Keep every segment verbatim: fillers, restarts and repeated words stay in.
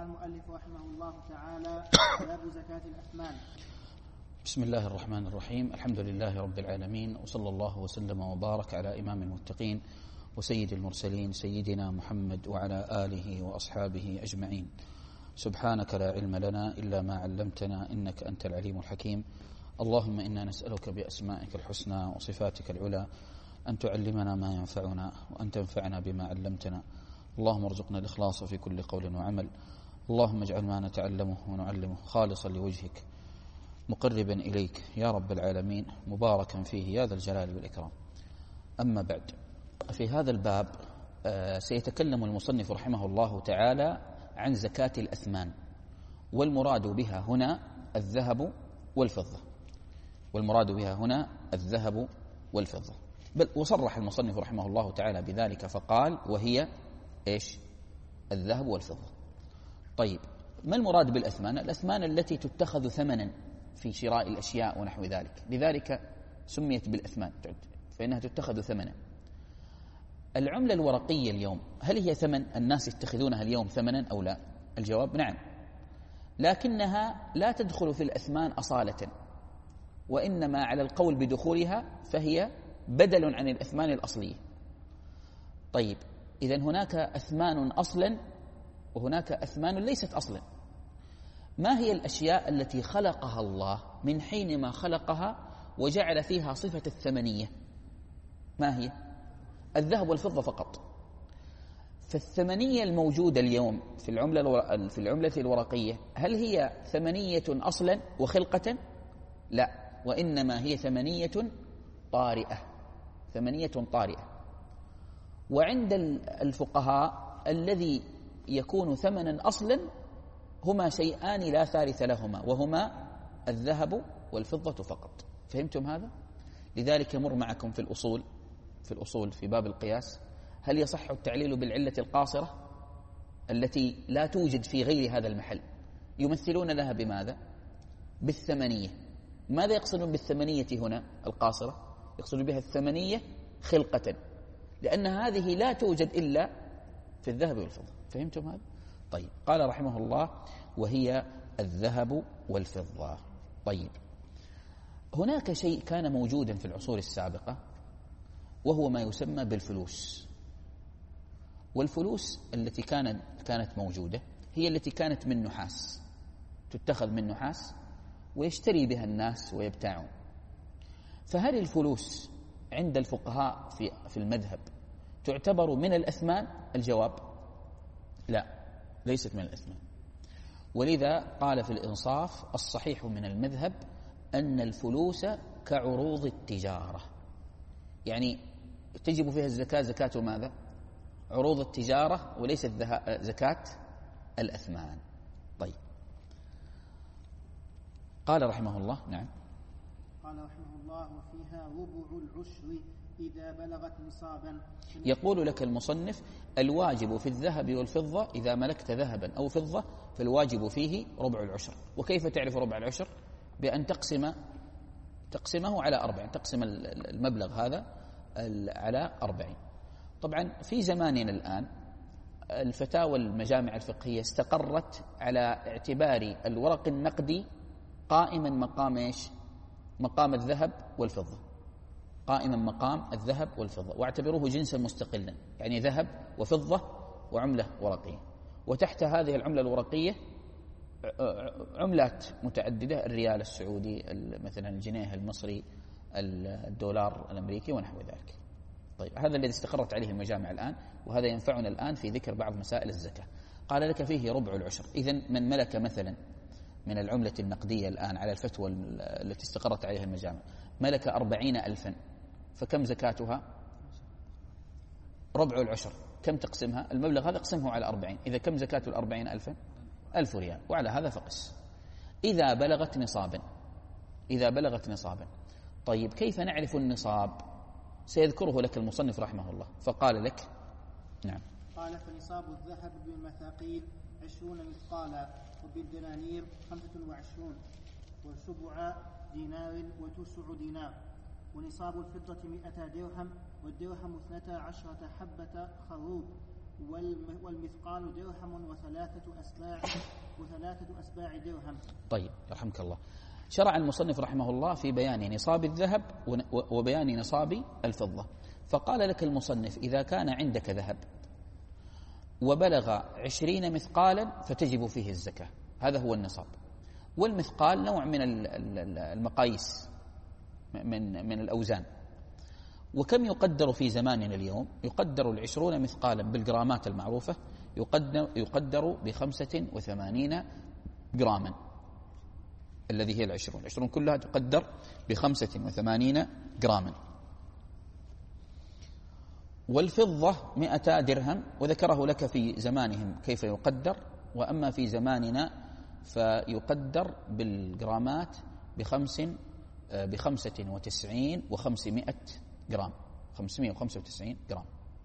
المؤلف رحمه الله تعالى: باب زكاة الأثمان. بسم الله الرحمن الرحيم. الحمد لله رب العالمين، وصلى الله وسلم وبارك على إمام المتقين وسيد المرسلين سيدنا محمد وعلى آله وأصحابه أجمعين. سبحانك لا علم لنا إلا ما علمتنا إنك أنت العليم الحكيم. اللهم إنا نسألك بأسمائك الحسنى وصفاتك العلى أن تعلمنا ما ينفعنا وأن تنفعنا بما علمتنا. اللهم ارزقنا الإخلاص في كل قول وعمل. اللهم اجعل ما نتعلمه ونعلمه خالصا لوجهك مقربا إليك يا رب العالمين، مباركا فيه يا ذا الجلال والإكرام. أما بعد، في هذا الباب سيتكلم المصنف رحمه الله تعالى عن زكاة الأثمان، والمراد بها هنا الذهب والفضة، والمراد بها هنا الذهب والفضة. بل وصرح المصنف رحمه الله تعالى بذلك فقال: وهي إيش؟ الذهب والفضة. طيب، ما المراد بالأثمان؟ الأثمان التي تتخذ ثمنا في شراء الأشياء ونحو ذلك، لذلك سميت بالأثمان، فإنها تتخذ ثمنا. العملة الورقية اليوم هل هي ثمن؟ الناس يتخذونها اليوم ثمنا أو لا؟ الجواب نعم، لكنها لا تدخل في الأثمان أصالة، وإنما على القول بدخولها فهي بدل عن الأثمان الأصلية. طيب، إذن هناك أثمان أصلا وهناك أثمان ليست أصلا. ما هي الأشياء التي خلقها الله من حينما خلقها وجعل فيها صفة الثمنية؟ ما هي؟ الذهب والفضة فقط. فالثمنية الموجودة اليوم في العملة في العملة الورقية هل هي ثمنية أصلا وخلقة؟ لا، وإنما هي ثمنية طارئة، ثمنية طارئة. وعند الفقهاء الذي يكون ثمنا أصلا هما شيئان لا ثالث لهما، وهما الذهب والفضة فقط. فهمتم هذا؟ لذلك مر معكم في الأصول في الأصول في باب القياس: هل يصح التعليل بالعلة القاصرة التي لا توجد في غير هذا المحل؟ يمثلون لها بماذا؟ بالثمنية. ماذا يقصدون بالثمنية هنا القاصرة؟ يقصدون بها الثمنية خلقة، لأن هذه لا توجد إلا في الذهب والفضة. فهمتم هذا؟ طيب، قال رحمه الله: وهي الذهب والفضة. طيب، هناك شيء كان موجودا في العصور السابقة وهو ما يسمى بالفلوس. والفلوس التي كانت كانت موجودة هي التي كانت من نحاس، تتخذ من نحاس ويشتري بها الناس ويبتاعون. فهل الفلوس عند الفقهاء في في المذهب تعتبر من الأثمان؟ الجواب لا، ليست من الأثمان. ولذا قال في الإنصاف: الصحيح من المذهب أن الفلوس كعروض التجارة، يعني تجب فيها الزكاة زكاة ماذا؟ عروض التجارة، وليست زكاة الأثمان. طيب، قال رحمه الله: نعم، قال رحمه الله: وفيها ربع العشر إذا بلغت نصابا. يقول لك المصنف: الواجب في الذهب والفضة إذا ملكت ذهبا أو فضة فالواجب فيه ربع العشر. وكيف تعرف ربع العشر؟ بأن تقسم تقسمه على أربعين، تقسم المبلغ هذا على أربعين. طبعا في زماننا الآن الفتاوى المجامع الفقهية استقرت على اعتبار الورق النقدي قائما مقام إيش؟ مقام الذهب والفضة، قائما مقام الذهب والفضة، واعتبروه جنسا مستقلا، يعني ذهب وفضة وعملة ورقية. وتحت هذه العملة الورقية عملات متعددة: الريال السعودي، مثلا الجنيه المصري، الدولار الأمريكي ونحو ذلك. طيب، هذا الذي استقرت عليه المجامع الآن، وهذا ينفعنا الآن في ذكر بعض مسائل الزكاة. قال لك: فيه ربع العشر. إذن من ملك مثلا من العملة النقدية الآن على الفتوى التي استقرت عليها المجامع ملك أربعين ألفا، فكم زكاتها؟ ربع العشر. كم تقسمها؟ المبلغ هذا اقسمه على أربعين. إذا كم زكاة الأربعين ألفا؟ ألف ريال، وعلى هذا فقس. إذا بلغت نصابا، إذا بلغت نصابا. طيب، كيف نعرف النصاب؟ سيذكره لك المصنف رحمه الله، فقال لك: نعم، قال: فنصاب الذهب بالمثاقيل عشرون مثقالا، وبالدنانير خمسة وعشرون، وسبع دينار وتسع دينار. ونصاب الفضة مئة درهم، والدرهم اثنتا عشرة حبة خروب، والمثقال درهم وثلاثة أسباع وثلاثة أسباع درهم. طيب رحمك الله. شرع المصنف رحمه الله في بيان نصاب الذهب وبيان نصاب الفضة، فقال لك المصنف إذا كان عندك ذهب وبلغ عشرين مثقالا فتجب فيه الزكاة، هذا هو النصاب. والمثقال نوع من المقاييس من من الأوزان. وكم يقدر في زماننا اليوم؟ يقدر العشرون مثقالا بالجرامات المعروفة يقدر, يقدر بخمسة وثمانين جراما، الذي هي العشرون العشرون كلها تقدر بخمسة وثمانين جراما. والفضة مئتا درهم، وذكره لك في زمانهم كيف يقدر، وأما في زماننا فيقدر بالجرامات بخمس بخمسة وتسعين وخمسمائة جرام، خمسمائة وخمسة وتسعين جرام.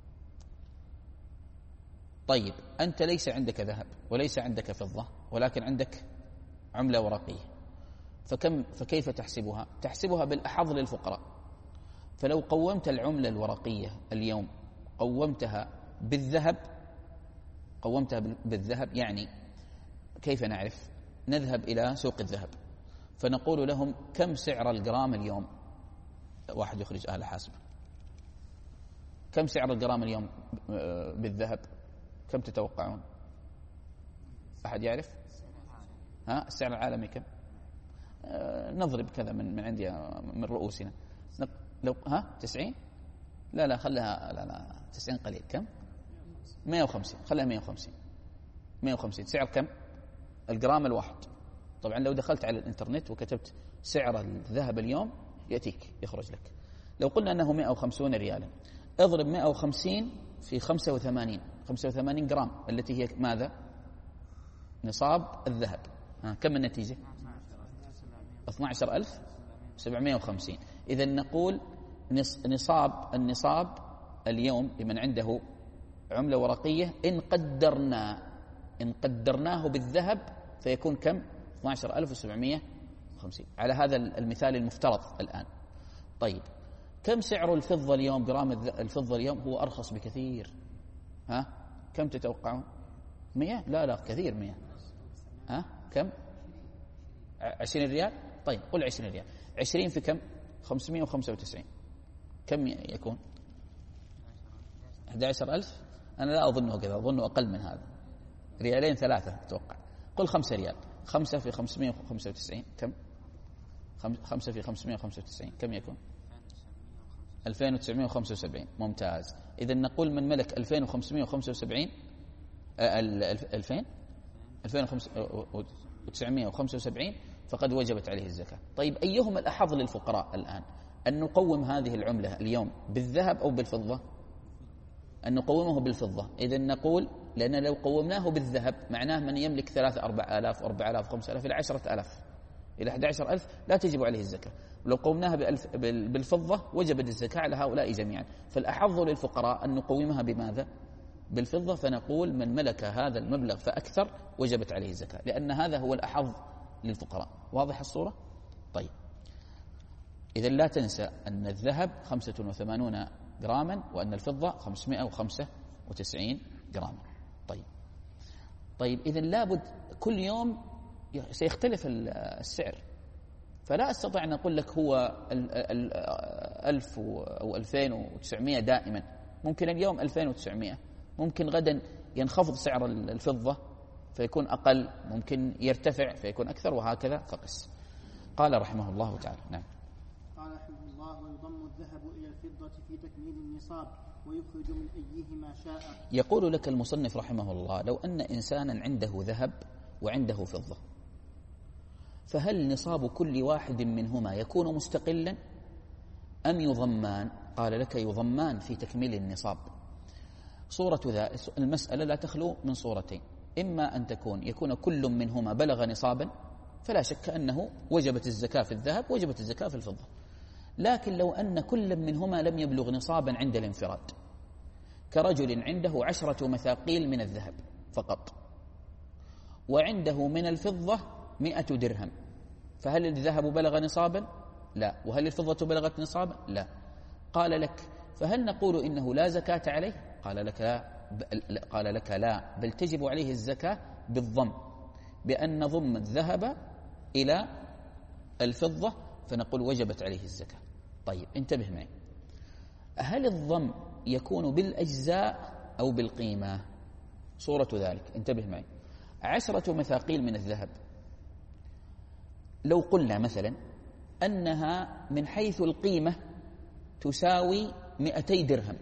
طيب أنت ليس عندك ذهب وليس عندك فضة، ولكن عندك عملة ورقية، فكم فكيف تحسبها؟ تحسبها بالأحظ للفقراء. فلو قومت العملة الورقية اليوم قومتها بالذهب قومتها بالذهب يعني كيف نعرف؟ نذهب إلى سوق الذهب فنقول لهم كم سعر الجرام اليوم؟ واحد يخرج آلة حاسبة. كم سعر الجرام اليوم بالذهب؟ كم تتوقعون؟ أحد يعرف؟ ها السعر العالمي كم؟ نضرب كذا من من عندي من رؤوسنا. لو ها تسعين؟ لا لا خلها، لا لا تسعين قليل. كم؟ مئة وخمسين. خلها مئة وخمسين. مئة وخمسين سعر كم؟ الجرام الواحد. طبعا لو دخلت على الانترنت وكتبت سعر الذهب اليوم يأتيك يخرج لك. لو قلنا أنه مئة وخمسين ريالا، اضرب مئة وخمسين في خمسة وثمانين، خمسة وثمانين جرام التي هي ماذا؟ نصاب الذهب. ها كم النتيجة؟ اثني عشر ألف وسبعمائة وخمسين. إذا نقول نصاب النصاب اليوم لمن عنده عملة ورقية إن قدرنا إن قدرناه بالذهب فيكون كم؟ اثني عشر ألف وسبعمائة وخمسين على هذا المثال المفترض الآن. طيب كم سعر الفضة اليوم؟ جرام الفضة اليوم هو أرخص بكثير. ها كم تتوقعون؟ مئة؟ لا لا كثير. مئة. ها كم؟ عشرين ريال. طيب قل عشرين ريال. عشرين في كم؟ خمسمائة وخمسة وتسعين. كم يكون؟ أحد عشر ألف. أنا لا أظنه كذا، أظنه أقل من هذا، ريالين ثلاثة أتوقع. قل خمسة ريال. خمسة في خمسمائة وخمسة وتسعين كم؟ خمسة في خمسمائة وخمسة وتسعين كم يكون؟ ألفين وتسعمائة وخمسة وسبعين. ممتاز. إذا نقول من ملك ألفين وخمسمائة وخمسة وسبعين ألفين ألفين وتسعمائة وخمسة وسبعين فقد وجبت عليه الزكاة. طيب أيهما الأحظ للفقراء الآن؟ أن نقوم هذه العملة اليوم بالذهب أو بالفضة؟ أن نقومه بالفضة. إذا نقول لأن لو قومناه بالذهب معناه من يملك ثلاثة أربع آلاف أربع آلاف خمسة آلاف إلى عشرة آلاف إلى أحد عشر ألف لا تجب عليه الزكاة. ولو قومناها بالفضة وجبت الزكاة على هؤلاء جميعا. فالأحظ للفقراء أن نقومها بماذا؟ بالفضة. فنقول من ملك هذا المبلغ فأكثر وجبت عليه الزكاة، لأن هذا هو الأحظ للفقراء. واضح الصورة؟ طيب إذا لا تنسى أن الذهب خمسة وثمانون جراما وأن الفضة خمسمائة وخمسة وتسعين جراما. طيب طيب إذا لابد كل يوم سيختلف السعر، فلا أستطيع أن أقول لك هو ألف أو ألفين وتسعمائة دائما. ممكن اليوم ألفين وتسعمائة، ممكن غدا ينخفض سعر الفضة فيكون أقل، ممكن يرتفع فيكون أكثر، وهكذا فقس. قال رحمه الله تعالى. نعم. قال رحمه الله: ويضم الذهب إلى الفضة في تكميل النصاب ويخرج من أيهما شاء. يقول لك المصنف رحمه الله: لو أن إنسانا عنده ذهب وعنده فضة، فهل نصاب كل واحد منهما يكون مستقلا أم يضمان؟ قال لك: يضمان في تكميل النصاب. صورة ذا المسألة لا تخلو من صورتين: إما أن تكون يكون كل منهما بلغ نصابا فلا شك أنه وجبت الزكاة في الذهب وجبت الزكاة في الفضة. لكن لو أن كل منهما لم يبلغ نصابا عند الانفراد، كرجل عنده عشرة مثاقيل من الذهب فقط وعنده من الفضة مئة درهم، فهل الذهب بلغ نصابا؟ لا. وهل الفضة بلغت نصابا؟ لا. قال لك: فهل نقول إنه لا زكاة عليه؟ قال لك: لا، قال لك لا، بل تجب عليه الزكاة بالضم، بأن نضم الذهب إلى الفضة فنقول وجبت عليه الزكاة. طيب انتبه معي، هل الضم يكون بالأجزاء أو بالقيمة؟ صورة ذلك انتبه معي، عشرة مثاقيل من الذهب، لو قلنا مثلا أنها من حيث القيمة تساوي مئتي درهم،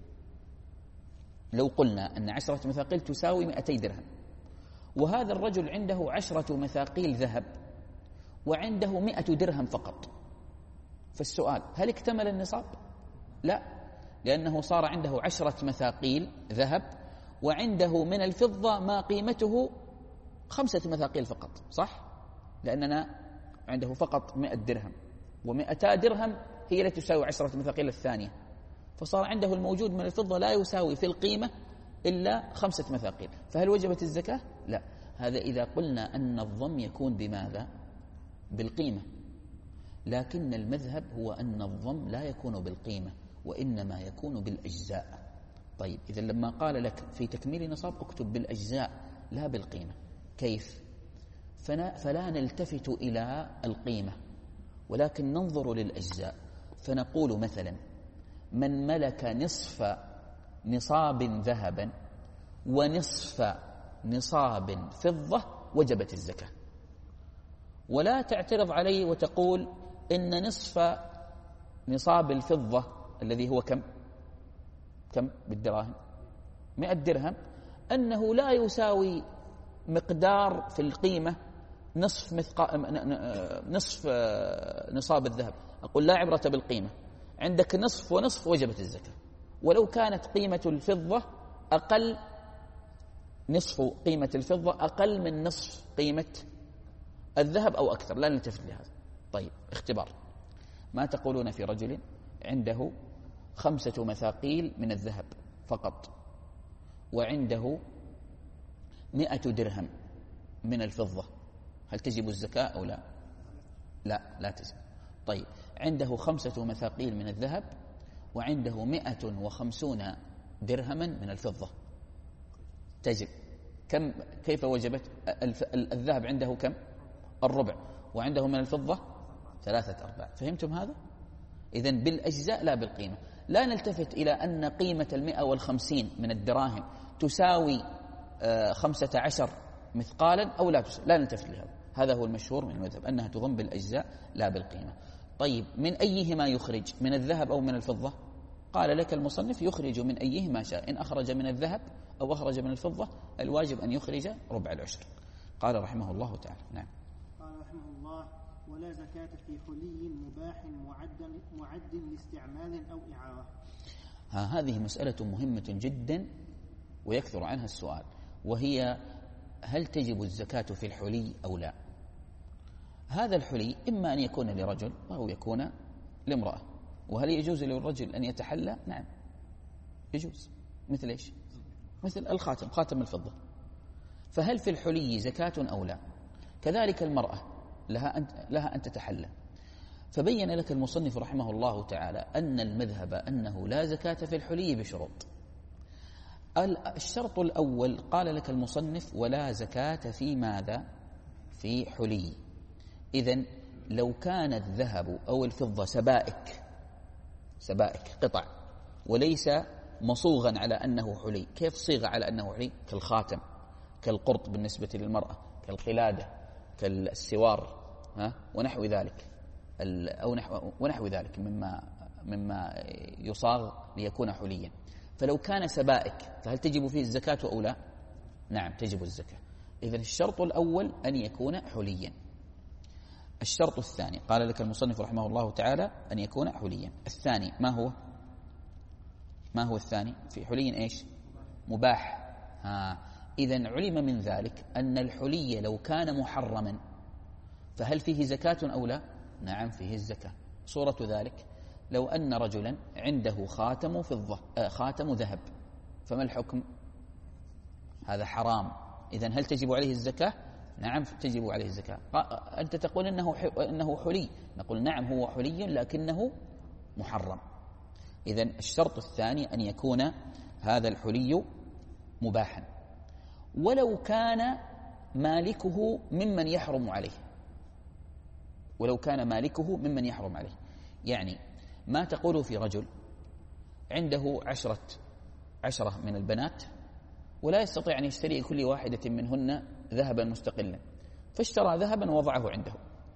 لو قلنا أن عشرة مثاقيل تساوي مئتي درهم، وهذا الرجل عنده عشرة مثاقيل ذهب وعنده مئة درهم فقط، فالسؤال هل اكتمل النصاب؟ لا، لأنه صار عنده عشرة مثاقيل ذهب وعنده من الفضة ما قيمته خمسة مثاقيل فقط، صح؟ لأننا عنده فقط مئة درهم، ومئتا درهم هي التي تساوي عشرة مثاقيل الثانية، فصار عنده الموجود من الفضة لا يساوي في القيمة إلا خمسة مثاقيل، فهل وجبت الزكاة؟ لا. هذا إذا قلنا أن الضم يكون بماذا؟ بالقيمة، لكن المذهب هو أن الضم لا يكون بالقيمة وإنما يكون بالأجزاء. طيب إذا لما قال لك في تكميل نصاب اكتب بالأجزاء لا بالقيمة، كيف؟ فلا نلتفت إلى القيمة ولكن ننظر للأجزاء، فنقول مثلا من ملك نصف نصاب ذهبا ونصف نصاب فضة وجبت الزكاة، ولا تعترض علي وتقول إن نصف نصاب الفضة الذي هو كم كم بالدراهم مئة درهم أنه لا يساوي مقدار في القيمة نصف مثقا نصف نصاب الذهب، أقول لا عبرة بالقيمة، عندك نصف ونصف وجبت الزكاة، ولو كانت قيمة الفضة أقل، نصف قيمة الفضة أقل من نصف قيمة الذهب أو أكثر، لا نلتفت لهذا. طيب اختبار، ما تقولون في رجل عنده خمسة مثاقيل من الذهب فقط وعنده مئة درهم من الفضة، هل تجب الزكاة أو لا؟ لا، لا تجب. طيب عنده خمسة مثاقيل من الذهب وعنده مئة وخمسون درهما من الفضة، تجب. كم كيف وجبت؟ الذهب عنده كم؟ الربع، وعنده من الفضة ثلاثة أرباع. فهمتم هذا؟ إذن بالأجزاء لا بالقيمة، لا نلتفت إلى أن قيمة المئة والخمسين من الدراهم تساوي خمسة عشر مثقالا أو لا تساوي، لا نلتفت لهذا. هذا هو المشهور من المذهب أنها تضم بالأجزاء لا بالقيمة. طيب من أيهما يخرج، من الذهب أو من الفضة؟ قال لك المصنف يخرج من أيهما شاء، إن أخرج من الذهب أو أخرج من الفضة الواجب أن يخرج ربع العشر. قال رحمه الله تعالى. نعم. قال رحمه الله: ولا زكاة في حلي مباح معد معد لاستعمال أو إعارة. ها هذه مسألة مهمة جدا ويكثر عنها السؤال، وهي هل تجب الزكاة في الحلي أو لا؟ هذا الحلي إما أن يكون لرجل أو يكون لامرأة. وهل يجوز للرجل أن يتحلى؟ نعم يجوز. مثل إيش؟ مثل الخاتم، خاتم الفضة. فهل في الحلي زكاة أو لا؟ كذلك المرأة لها أن لها أن تتحلى. فبين لك المصنف رحمه الله تعالى أن المذهب أنه لا زكاة في الحلي بشروط. الشرط الأول قال لك المصنف: ولا زكاة في ماذا؟ في حلي. إذن لو كان الذهب أو الفضة سبائك سبائك قطع وليس مصوغا على أنه حلي، كيف صيغ على أنه حلي؟ كالخاتم، كالقرط بالنسبة للمرأة، كالقلادة، كالسوار، ها ونحو ذلك، أو نحو ونحو ذلك مما مما يصاغ ليكون حليا. فلو كان سبائك فهل تجب فيه الزكاة أو لا؟ نعم تجب الزكاة. إذن الشرط الأول أن يكون حليا. الشرط الثاني قال لك المصنف رحمه الله تعالى أن يكون حليا. الثاني ما هو؟ ما هو الثاني في حلي؟ إيش؟ مباح. ها إذن علم من ذلك أن الحلي لو كان محرما فهل فيه زكاة أو لا؟ نعم فيه الزكاة. صورة ذلك لو أن رجلا عنده خاتم فضة آه خاتم ذهب، فما الحكم؟ هذا حرام. إذن هل تجب عليه الزكاة؟ نعم تجب عليه الزكاة. أنت تقول إنه إنه حلي، نقول نعم هو حلي لكنه محرم. إذن الشرط الثاني أن يكون هذا الحلي مباحا ولو كان مالكه ممن يحرم عليه، ولو كان مالكه ممن يحرم عليه. يعني ما تقول في رجل عنده عشرة عشرة من البنات ولا يستطيع أن يشتري كل واحدة منهن ذهبا مستقلا، فاشترى ذهبا ووضعه عنده.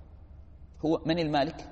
هو من المالك؟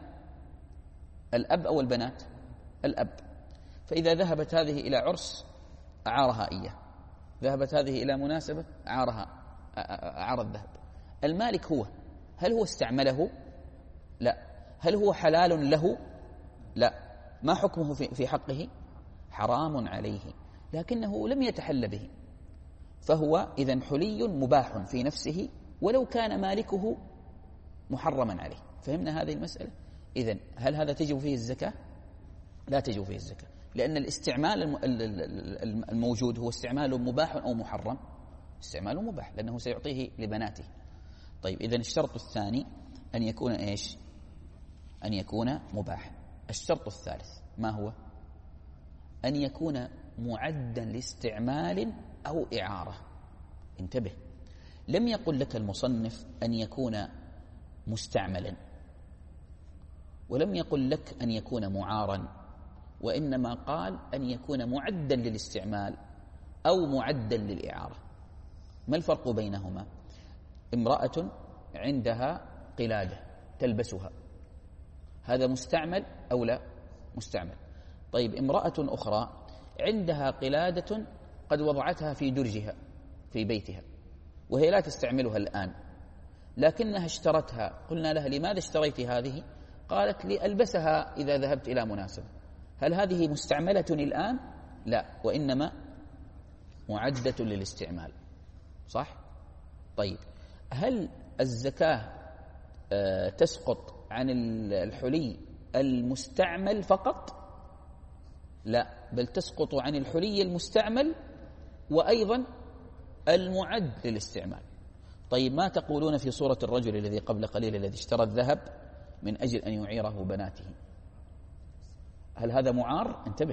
الأب أو البنات؟ الأب. فإذا ذهبت هذه إلى عرس أعارها إياه، ذهبت هذه إلى مناسبة أعارها أعار الذهب. المالك هو، هل هو استعمله؟ لا. هل هو حلال له؟ لا. ما حكمه في حقه؟ حرام عليه، لكنه لم يتحل به، فهو إذن حلي مباح في نفسه ولو كان مالكه محرما عليه. فهمنا هذه المسألة؟ إذن هل هذا تجب فيه الزكاة؟ لا تجب فيه الزكاة، لأن الاستعمال الموجود هو استعمال مباح أو محرم؟ استعمال مباح، لأنه سيعطيه لبناته. طيب إذن الشرط الثاني أن يكون إيش؟ أن يكون مباح. الشرط الثالث ما هو؟ أن يكون معدا لاستعمال أو إعارة. انتبه، لم يقل لك المصنف أن يكون مستعملا، ولم يقل لك أن يكون معارا، وإنما قال أن يكون معدا للاستعمال أو معدا للإعارة. ما الفرق بينهما؟ امرأة عندها قلادة تلبسها، هذا مستعمل أو لا؟ مستعمل. طيب امرأة أخرى عندها قلادة قد وضعتها في درجها في بيتها وهي لا تستعملها الآن، لكنها اشترتها، قلنا لها لماذا اشتريت هذه؟ قالت لي ألبسها إذا ذهبت إلى مناسبة. هل هذه مستعملة الآن؟ لا، وإنما معدة للاستعمال، صح؟ طيب هل الزكاة تسقط عن الحلي المستعمل فقط؟ لا، بل تسقط عن الحلي المستعمل وأيضا المعد للاستعمال. طيب ما تقولون في صورة الرجل الذي قبل قليل الذي اشترى الذهب من أجل أن يعيره بناته؟ هل هذا معار؟ انتبه،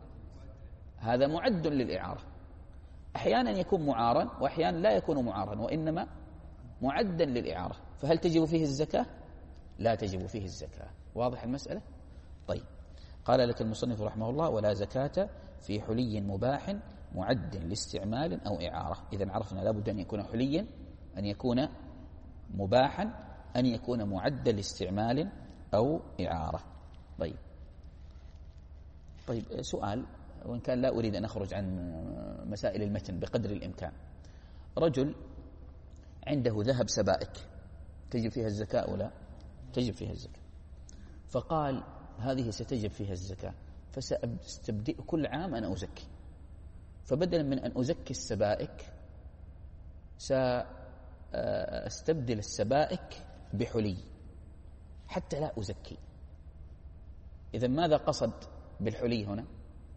هذا معد للإعارة. أحيانا يكون معارا وأحيانا لا يكون معارا، وإنما معدا للإعارة. فهل تجب فيه الزكاة؟ لا تجب فيه الزكاة. واضح المسألة؟ طيب قال لك المصنف رحمه الله: ولا زكاة في حلي مباح معد لاستعمال أو إعارة. إذن عرفنا لابد أن يكون حليا، أن يكون مباحا، أن يكون معدا لاستعمال أو إعارة. طيب طيب سؤال، وإن كان لا أريد أن أخرج عن مسائل المتن بقدر الإمكان. رجل عنده ذهب سبائك، تجب فيها الزكاة أو لا؟ تجب فيها الزكاة. فقال هذه ستجب فيها الزكاة، فسأستبدئ كل عام أنا أزكي، فبدلا من أن أزكي السبائك سأستبدل السبائك بحلي حتى لا أزكي. إذن ماذا قصد بالحلي هنا؟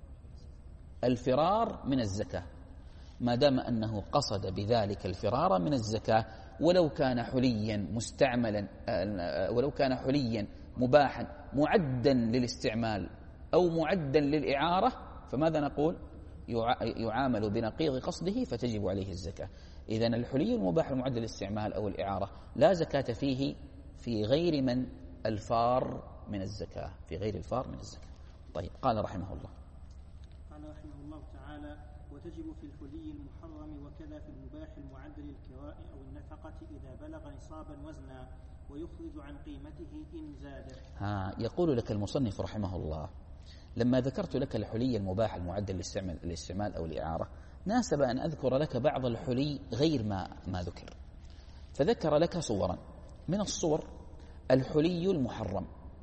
الفرار من الزكاة. ما دام أنه قصد بذلك الفرار من الزكاة، ولو كان حليا مستعملا، ولو كان حليا مباحا معدا للاستعمال أو معدا للإعارة، فماذا نقول؟ يعامل بنقيض قصده فتجب عليه الزكاة. إذن الحلي المباح المعد للاستعمال أو الإعارة لا زكاة فيه في غير من الفار من الزكاة، في غير الفار من الزكاة. طيب قال رحمه الله قال رحمه الله تعالى: وتجب في الحلي المحرم وكذا في المباح المعد للكراء أو النفقة إذا بلغ نصابا وزنا، ويخرج عن قيمته إن زاد. ها يقول لك المصنف رحمه الله: لما ذكرت لك الحلي المباح المعد للاستعمال أو الإعارة، ناسب أن أذكر لك بعض الحلي غير ما ما ذكر، فذكر لك صورا. من الصور الحلي المحرم.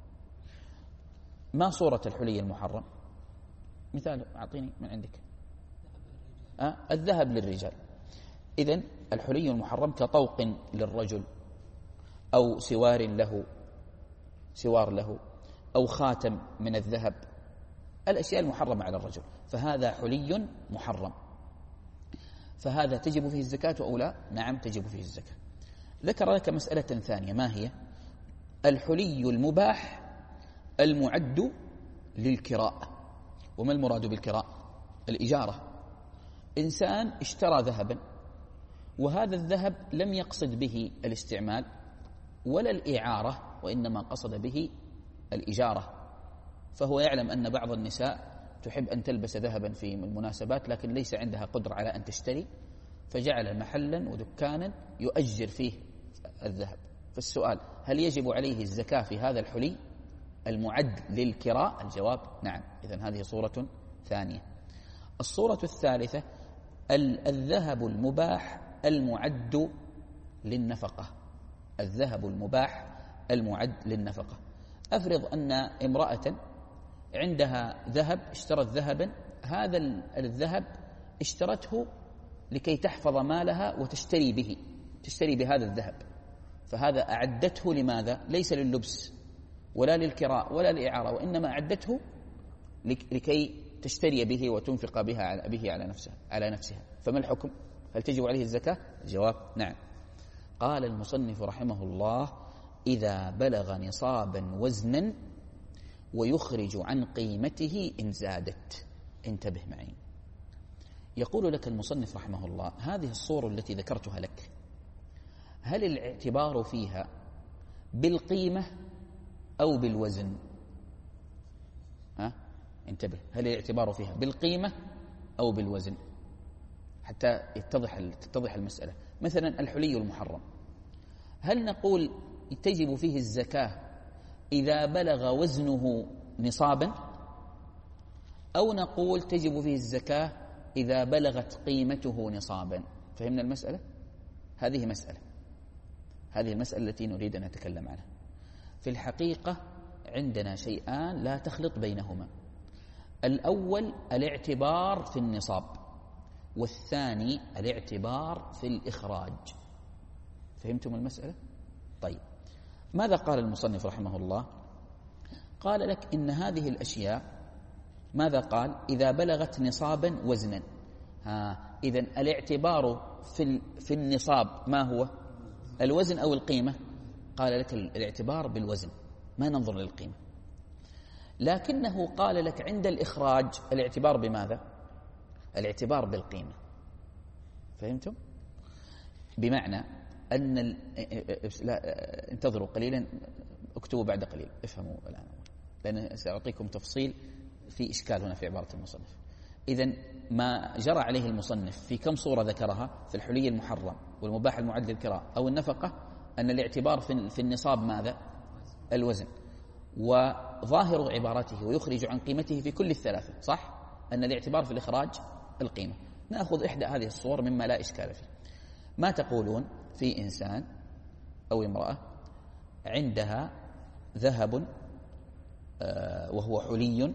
ما صورة الحلي المحرم؟ مثال أعطيني من عندك. أه؟ الذهب للرجال. إذن الحلي المحرم كطوق للرجل، أو سوار له سوار له أو خاتم من الذهب، الأشياء المحرمة على الرجل، فهذا حلي محرم. فهذا تجب فيه الزكاة أو لا؟ نعم تجب فيه الزكاة. ذكر لك مسألة ثانية، ما هي؟ الحلي المباح المعد للكراء. وما المراد بالكراء؟ الإجارة. إنسان اشترى ذهبا، وهذا الذهب لم يقصد به الاستعمال ولا الإعارة، وإنما قصد به الإجارة، فهو يعلم أن بعض النساء تحب أن تلبس ذهبا في المناسبات لكن ليس عندها قدرة على أن تشتري، فجعل محلا ودكانا يؤجر فيه الذهب. فالسؤال: هل يجب عليه الزكاة في هذا الحلي المعد للكراء؟ الجواب: نعم. إذن هذه صورة ثانية. الصورة الثالثة: الذهب المباح المعد للنفقة. الذهب المباح المعد للنفقة. أفرض أن امرأة عندها ذهب، اشترت ذهبا، هذا الذهب اشترته لكي تحفظ مالها وتشتري به، تشتري بهذا الذهب، فهذا أعدته لماذا؟ ليس لللبس ولا للكراء ولا للإعارة، وإنما أعدته لكي تشتري به وتنفق بها به على نفسها على نفسها فما الحكم؟ هل تجب عليه الزكاة؟ الجواب: نعم. قال المصنف رحمه الله: إذا بلغ نصابا وزنا ويخرج عن قيمته إن زادت. انتبه معي. يقول لك المصنف رحمه الله: هذه الصور التي ذكرتها لك، هل الاعتبار فيها بالقيمة أو بالوزن؟ ها؟ انتبه، هل الاعتبار فيها بالقيمة أو بالوزن حتى يتضح تتضح المسألة. مثلا الحلي المحرم، هل نقول تجب فيه الزكاة إذا بلغ وزنه نصابا، أو نقول تجب فيه الزكاة إذا بلغت قيمته نصابا؟ فهمنا المسألة؟ هذه مسألة هذه المسألة التي نريد أن نتكلم عنها. في الحقيقة عندنا شيئان لا تخلط بينهما: الأول الاعتبار في النصاب، والثاني الاعتبار في الإخراج. فهمتم المسألة؟ طيب، ماذا قال المصنف رحمه الله؟ قال لك إن هذه الأشياء، ماذا قال؟ إذا بلغت نصابا وزنا. ها، إذن الاعتبار في في النصاب ما هو؟ الوزن أو القيمة؟ قال لك الاعتبار بالوزن، ما ننظر للقيمة. لكنه قال لك عند الإخراج الاعتبار بماذا؟ الاعتبار بالقيمة. فهمتم؟ بمعنى أن ال... لا انتظروا قليلا، اكتبوا بعد قليل، افهموا الآن، لأن سأعطيكم تفصيل في إشكال هنا في عبارة المصنف. إذن ما جرى عليه المصنف في كم صورة ذكرها في الحلي المحرم والمباح المعد للكراء أو النفقة، أن الاعتبار في النصاب ماذا؟ الوزن. وظاهر عبارته ويخرج عن قيمته في كل الثلاثة، صح؟ أن الاعتبار في الإخراج القيمة. نأخذ إحدى هذه الصور مما لا إشكال فيه. ما تقولون في إنسان أو امرأة عندها ذهب وهو حلي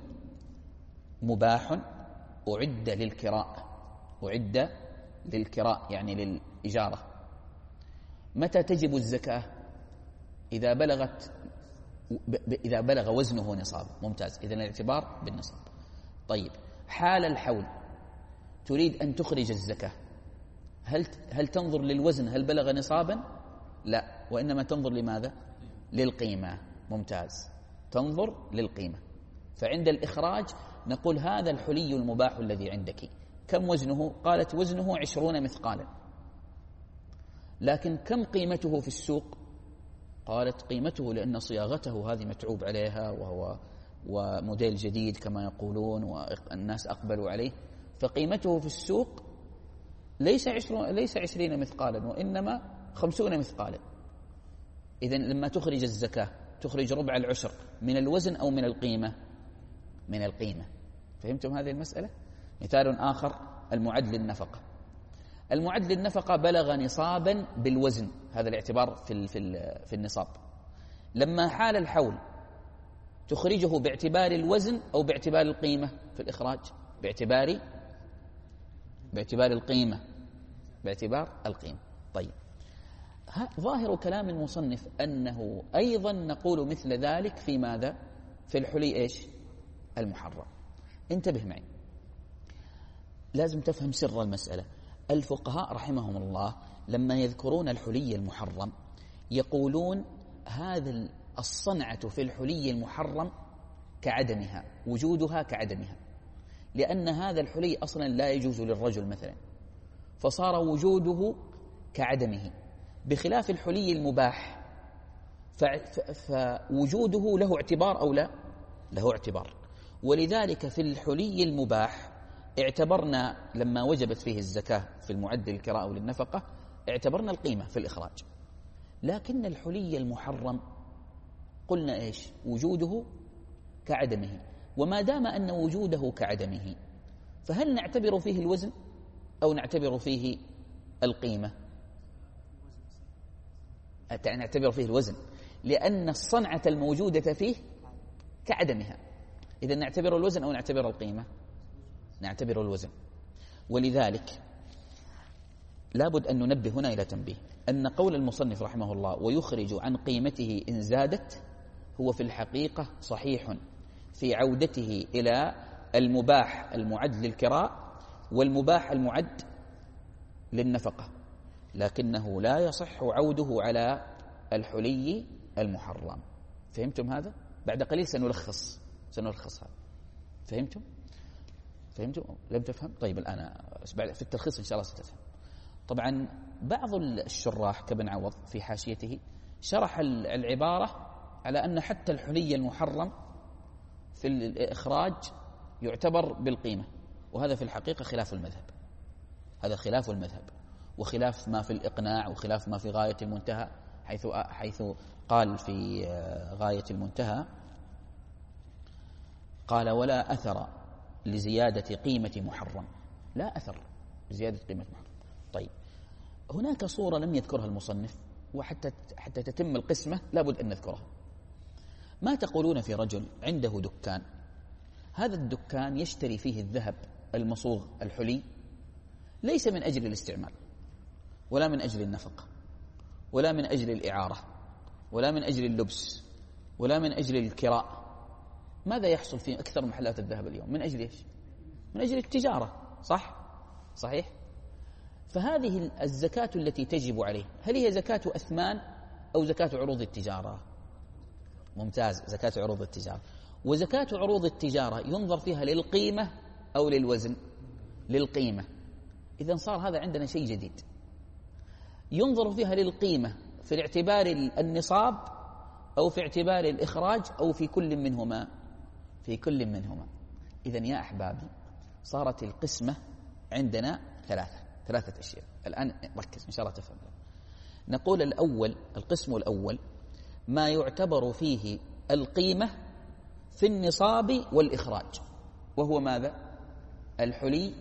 مباح أعد للكراء، أعد للكراء يعني للإجارة، متى تجب الزكاة؟ إذا بلغت إذا بلغ وزنه نصاب. ممتاز، إذن الاعتبار بالنصاب. طيب، حال الحول تريد أن تخرج الزكاة، هل هل تنظر للوزن هل بلغ نصابا؟ لا، وإنما تنظر لماذا؟ للقيمة. ممتاز، تنظر للقيمة. فعند الإخراج نقول هذا الحلي المباح الذي عندك كم وزنه؟ قالت وزنه عشرون مثقالا. لكن كم قيمته في السوق؟ قالت قيمته، لأن صياغته هذه متعوب عليها وهو وموديل جديد كما يقولون والناس أقبلوا عليه، فقيمته في السوق ليس عشرون ليس عشرين مثقالا، وإنما خمسون مثقالا. إذن لما تخرج الزكاة تخرج ربع العشر من الوزن أو من القيمة؟ من القيمة. فهمتم هذه المسألة؟ مثال آخر: المعد للنفقة. المعد للنفقة بلغ نصابا بالوزن، هذا الاعتبار في في في النصاب. لما حال الحول تخرجه باعتبار الوزن أو باعتبار القيمة في الإخراج؟ باعتبار باعتبار القيمة باعتبار القيمة. طيب، ظاهر كلام المصنف أنه أيضا نقول مثل ذلك في ماذا؟ في الحلي إيش؟ المحرم. انتبه معي، لازم تفهم سر المسألة. الفقهاء رحمهم الله لما يذكرون الحلي المحرم يقولون هذا الصنعة في الحلي المحرم كعدمها، وجودها كعدمها. لأن هذا الحلي أصلا لا يجوز للرجل مثلا، فصار وجوده كعدمه، بخلاف الحلي المباح فوجوده له اعتبار أو لا؟ له اعتبار. ولذلك في الحلي المباح اعتبرنا لما وجبت فيه الزكاة في المعدل الكراء وللنفقة اعتبرنا القيمة في الإخراج. لكن الحلي المحرم قلنا إيش؟ وجوده كعدمه، وما دام أن وجوده كعدمه فهل نعتبر فيه الوزن أو نعتبر فيه القيمة؟ نعتبر فيه الوزن، لأن الصنعة الموجودة فيه كعدمها. إذا نعتبر الوزن أو نعتبر القيمة؟ نعتبر الوزن. ولذلك لابد أن ننبه هنا إلى تنبيه أن قول المصنف رحمه الله ويخرج عن قيمته إن زادت هو في الحقيقة صحيح في عودته إلى المباح المعد للكراء والمباح المعد للنفقة، لكنه لا يصح عوده على الحلي المحرم. فهمتم هذا؟ بعد قليل سنلخص سنلخص هذا. فهمتم؟ فهمتم؟ لم تفهم؟ طيب الآن في التلخيص إن شاء الله ستفهم. طبعا بعض الشراح كابن عوض في حاشيته شرح العبارة على أن حتى الحلي المحرم في الإخراج يعتبر بالقيمة، وهذا في الحقيقة خلاف المذهب. هذا خلاف المذهب وخلاف ما في الإقناع وخلاف ما في غاية المنتهى، حيث حيث قال في غاية المنتهى قال ولا أثر لزيادة قيمة محرم، لا أثر لزيادة قيمة محرم. طيب هناك صورة لم يذكرها المصنف، وحتى حتى تتم القسمة لابد أن نذكرها. ما تقولون في رجل عنده دكان، هذا الدكان يشتري فيه الذهب المصوغ الحلي ليس من أجل الاستعمال ولا من أجل النفقة ولا من أجل الإعارة ولا من أجل اللبس ولا من أجل الكراء. ماذا يحصل في أكثر محلات الذهب اليوم؟ من أجل إيش؟ من أجل التجارة، صح؟ صحيح؟ فهذه الزكاة التي تجب عليه هل هي زكاة أثمان أو زكاة عروض التجارة؟ ممتاز، زكاة عروض التجارة. وزكاة عروض التجارة ينظر فيها للقيمة أو للوزن؟ للقيمة. إذن صار هذا عندنا شيء جديد، ينظر فيها للقيمة في الاعتبار النصاب أو في اعتبار الإخراج أو في كل منهما؟ في كل منهما. إذن يا أحبابي صارت القسمة عندنا ثلاثة ثلاثة أشياء. الآن ركز إن شاء الله تفهم. نقول الأول، القسم الأول ما يعتبر فيه القيمة في النصاب والإخراج، وهو ماذا؟ الحلي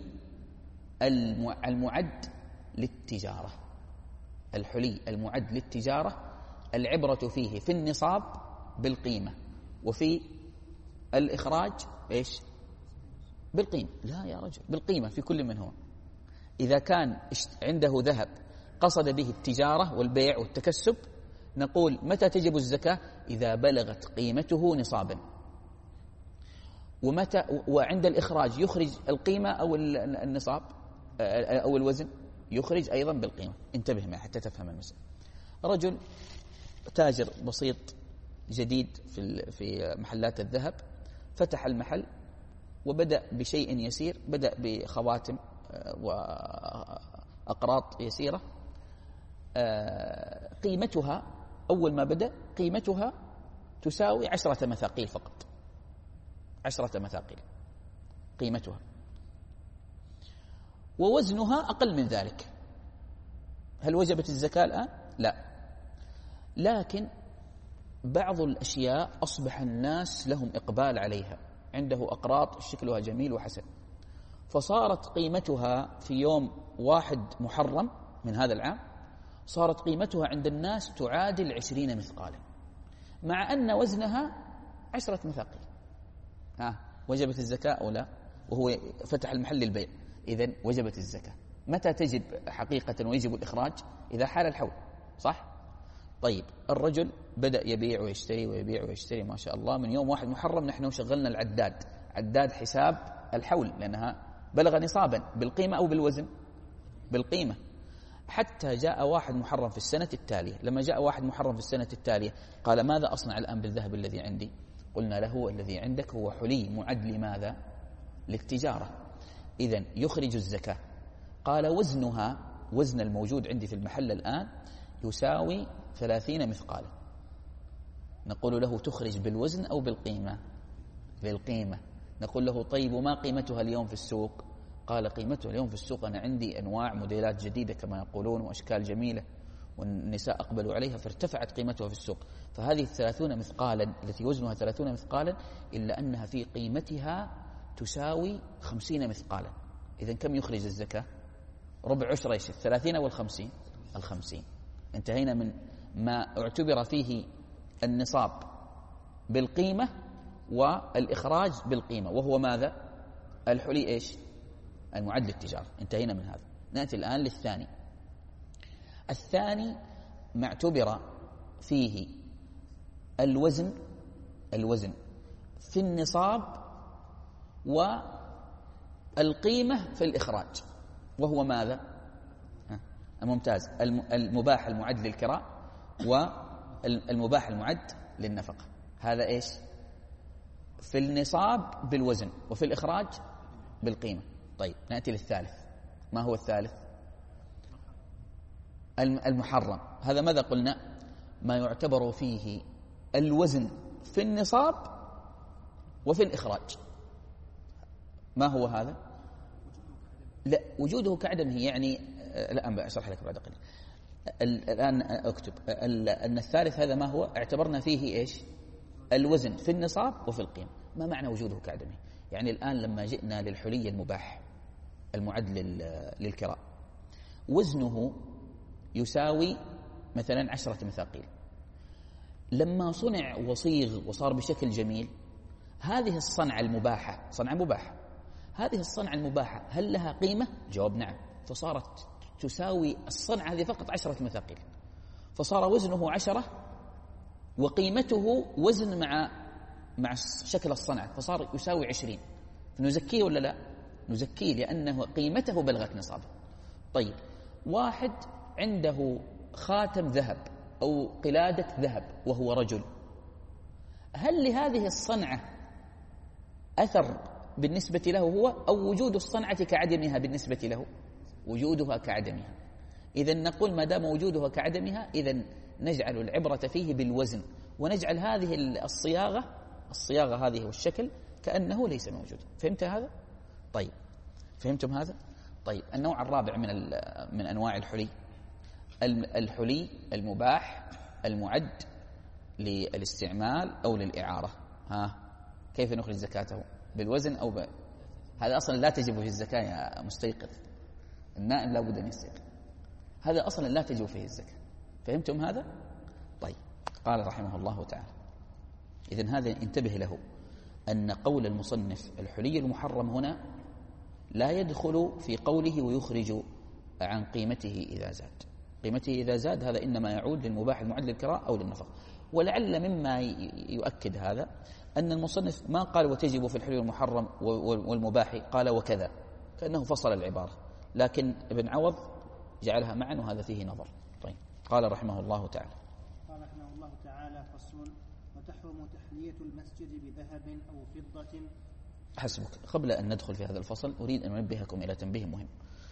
المعد للتجارة. الحلي المعد للتجارة العبرة فيه في النصاب بالقيمة وفي الإخراج إيش؟ بالقيمة. لا يا رجل، بالقيمة في كل منهما. إذا كان عنده ذهب قصد به التجارة والبيع والتكسب نقول متى تجب الزكاة؟ إذا بلغت قيمته نصابا. ومتى وعند الإخراج يخرج القيمة أو النصاب أو الوزن؟ يخرج أيضا بالقيمة. انتبه معي حتى تفهم المسألة. رجل تاجر بسيط جديد في في محلات الذهب، فتح المحل وبدأ بشيء يسير، بدأ بخواتم وأقراط يسيرة، قيمتها أول ما بدأ قيمتها تساوي عشرة مثاقيل فقط، عشرة مثاقيل قيمتها، ووزنها أقل من ذلك. هل وجبت الزكاة الآن؟ لا. لكن بعض الأشياء أصبح الناس لهم إقبال عليها، عنده أقراط شكلها جميل وحسن، فصارت قيمتها في يوم واحد محرم من هذا العام صارت قيمتها عند الناس تعادل عشرين مثقالا، مع أن وزنها عشرة مثاقيل. ها وجبت الزكاة أو لا؟ وهو فتح المحل للبيع. إذن وجبت الزكاة. متى تجب حقيقة ويجب الإخراج؟ إذا حال الحول، صح؟ طيب الرجل بدأ يبيع ويشتري ويبيع ويشتري ما شاء الله، من يوم واحد محرم نحن شغلنا العداد، عداد حساب الحول، لأنها بلغ نصابا بالقيمة أو بالوزن؟ بالقيمة. حتى جاء واحد محرم في السنة التالية. لما جاء واحد محرم في السنة التالية قال ماذا أصنع الآن بالذهب الذي عندي؟ قلنا له الذي عندك هو حلي معد لماذا؟ للتجارة. إذن يخرج الزكاة. قال وزنها، وزن الموجود عندي في المحل الآن يساوي ثلاثين مثقالا. نقول له تخرج بالوزن أو بالقيمة؟ بالقيمة. نقول له طيب وما قيمتها اليوم في السوق؟ قال قيمتها اليوم في السوق أنا عندي أنواع موديلات جديدة كما يقولون وأشكال جميلة والنساء أقبلوا عليها فارتفعت قيمتها في السوق. فهذه الثلاثون مثقالا التي وزنها ثلاثون مثقالا إلا أنها في قيمتها تساوي خمسين مثقالا. إذن كم يخرج الزكاة؟ ربع عشر إيش؟ الثلاثين والخمسين؟ الخمسين. انتهينا من ما اعتبر فيه النصاب بالقيمة والإخراج بالقيمة، وهو ماذا؟ الحلي إيش؟ المعد للتجارة. انتهينا من هذا. نأتي الآن للثاني. الثاني ما اعتبر فيه الوزن الوزن في النصاب والقيمة في الإخراج، وهو ماذا؟ ممتاز. المباح المعد للكراء والمباح المعد للنفقة. هذا إيش؟ في النصاب بالوزن وفي الإخراج بالقيمة. طيب نأتي للثالث. ما هو الثالث؟ المحرم. هذا ماذا قلنا؟ ما يعتبر فيه الوزن في النصاب وفي الإخراج. ما هو هذا؟ لا، وجوده كعدمه. يعني لا، أشرح لك بعد قليل. الآن أكتب أن الثالث هذا ما هو؟ اعتبرنا فيه إيش؟ الوزن في النصاب وفي القيمة. ما معنى وجوده كعدمه؟ يعني الآن لما جئنا للحلي المباح المعد للكراء وزنه يساوي مثلا عشرة مثاقيل. لما صنع وصيغ وصار بشكل جميل، هذه الصنعة المباحة صنعة مباحة، هذه الصنعة المباحة هل لها قيمة؟ جواب نعم. فصارت تساوي الصنعة هذه فقط عشرة مثاقيل، فصار وزنه عشرة وقيمته وزن مع مع شكل الصنعة، فصار يساوي عشرين. فنزكيه ولا لا؟ نزكيه لأنه قيمته بلغت نصابه. طيب واحد عنده خاتم ذهب أو قلادة ذهب وهو رجل، هل لهذه الصنعة أثر بالنسبة له هو، أو وجود الصنعة كعدمها بالنسبة له؟ وجودها كعدمها. إذن نقول ما دام وجودها كعدمها إذن نجعل العبرة فيه بالوزن، ونجعل هذه الصياغة الصياغة هذه والشكل كأنه ليس موجود. فهمت هذا؟ طيب فهمتم هذا؟ طيب النوع الرابع من من أنواع الحلي، الحلي المباح المعد للاستعمال أو للإعارة. ها كيف نخرج زكاته؟ بالوزن أو ب... هذا أصلا لا تجب فيه الزكاة يا مستيقظ. النائم لا بد أن يستيقظ. هذا أصلا لا تجب فيه الزكاة. فهمتم هذا؟ طيب قال رحمه الله تعالى إذن هذا انتبه له أن قول المصنف الحلي المحرم هنا لا يدخل في قوله ويخرج عن قيمته إذا زاد. قيمته إذا زاد هذا إنما يعود للمباح المعد للكراء أو للنفقة. ولعل مما يؤكد هذا أن المصنف ما قال وتجب في الحلي المحرم والمباح، قال وكذا، كأنه فصل العبارة، لكن ابن عوض جعلها معا وهذا فيه نظر. طيب قال رحمه الله تعالى قال رحمه الله تعالى فصل: وتحرم تحلية المسجد بذهب أو فضة. حسبك. قبل أن ندخل في هذا الفصل أريد أن أنبهكم إلى تنبيه مهم،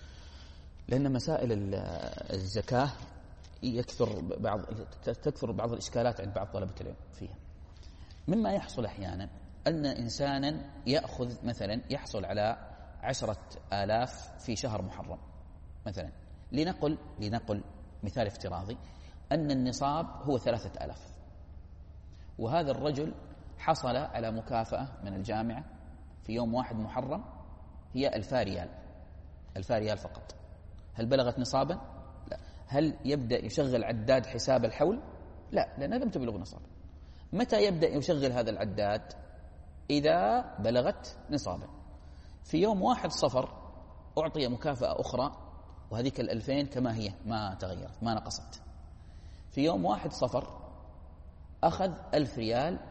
لأن مسائل الزكاة يكثر بعض تكثر بعض الإشكالات عند بعض طلبة العلم فيها. مما يحصل أحيانا أن إنسانا يأخذ مثلا يحصل على عشرة آلاف في شهر محرم مثلا، لنقل لنقل مثال افتراضي أن النصاب هو ثلاثة آلاف، وهذا الرجل حصل على مكافأة من الجامعة في يوم واحد محرم هي ألفا ريال، ألفا ريال فقط. هل بلغت نصابا؟ لا. هل يبدأ يشغل عداد حساب الحول؟ لا، لأنها لم تبلغ نصابا. متى يبدأ يشغل هذا العداد؟ إذا بلغت نصابا. في يوم واحد صفر أعطي مكافأة أخرى، وهذيك الألفين كما هي ما تغيرت ما نقصت. في يوم واحد صفر أخذ ألف ريال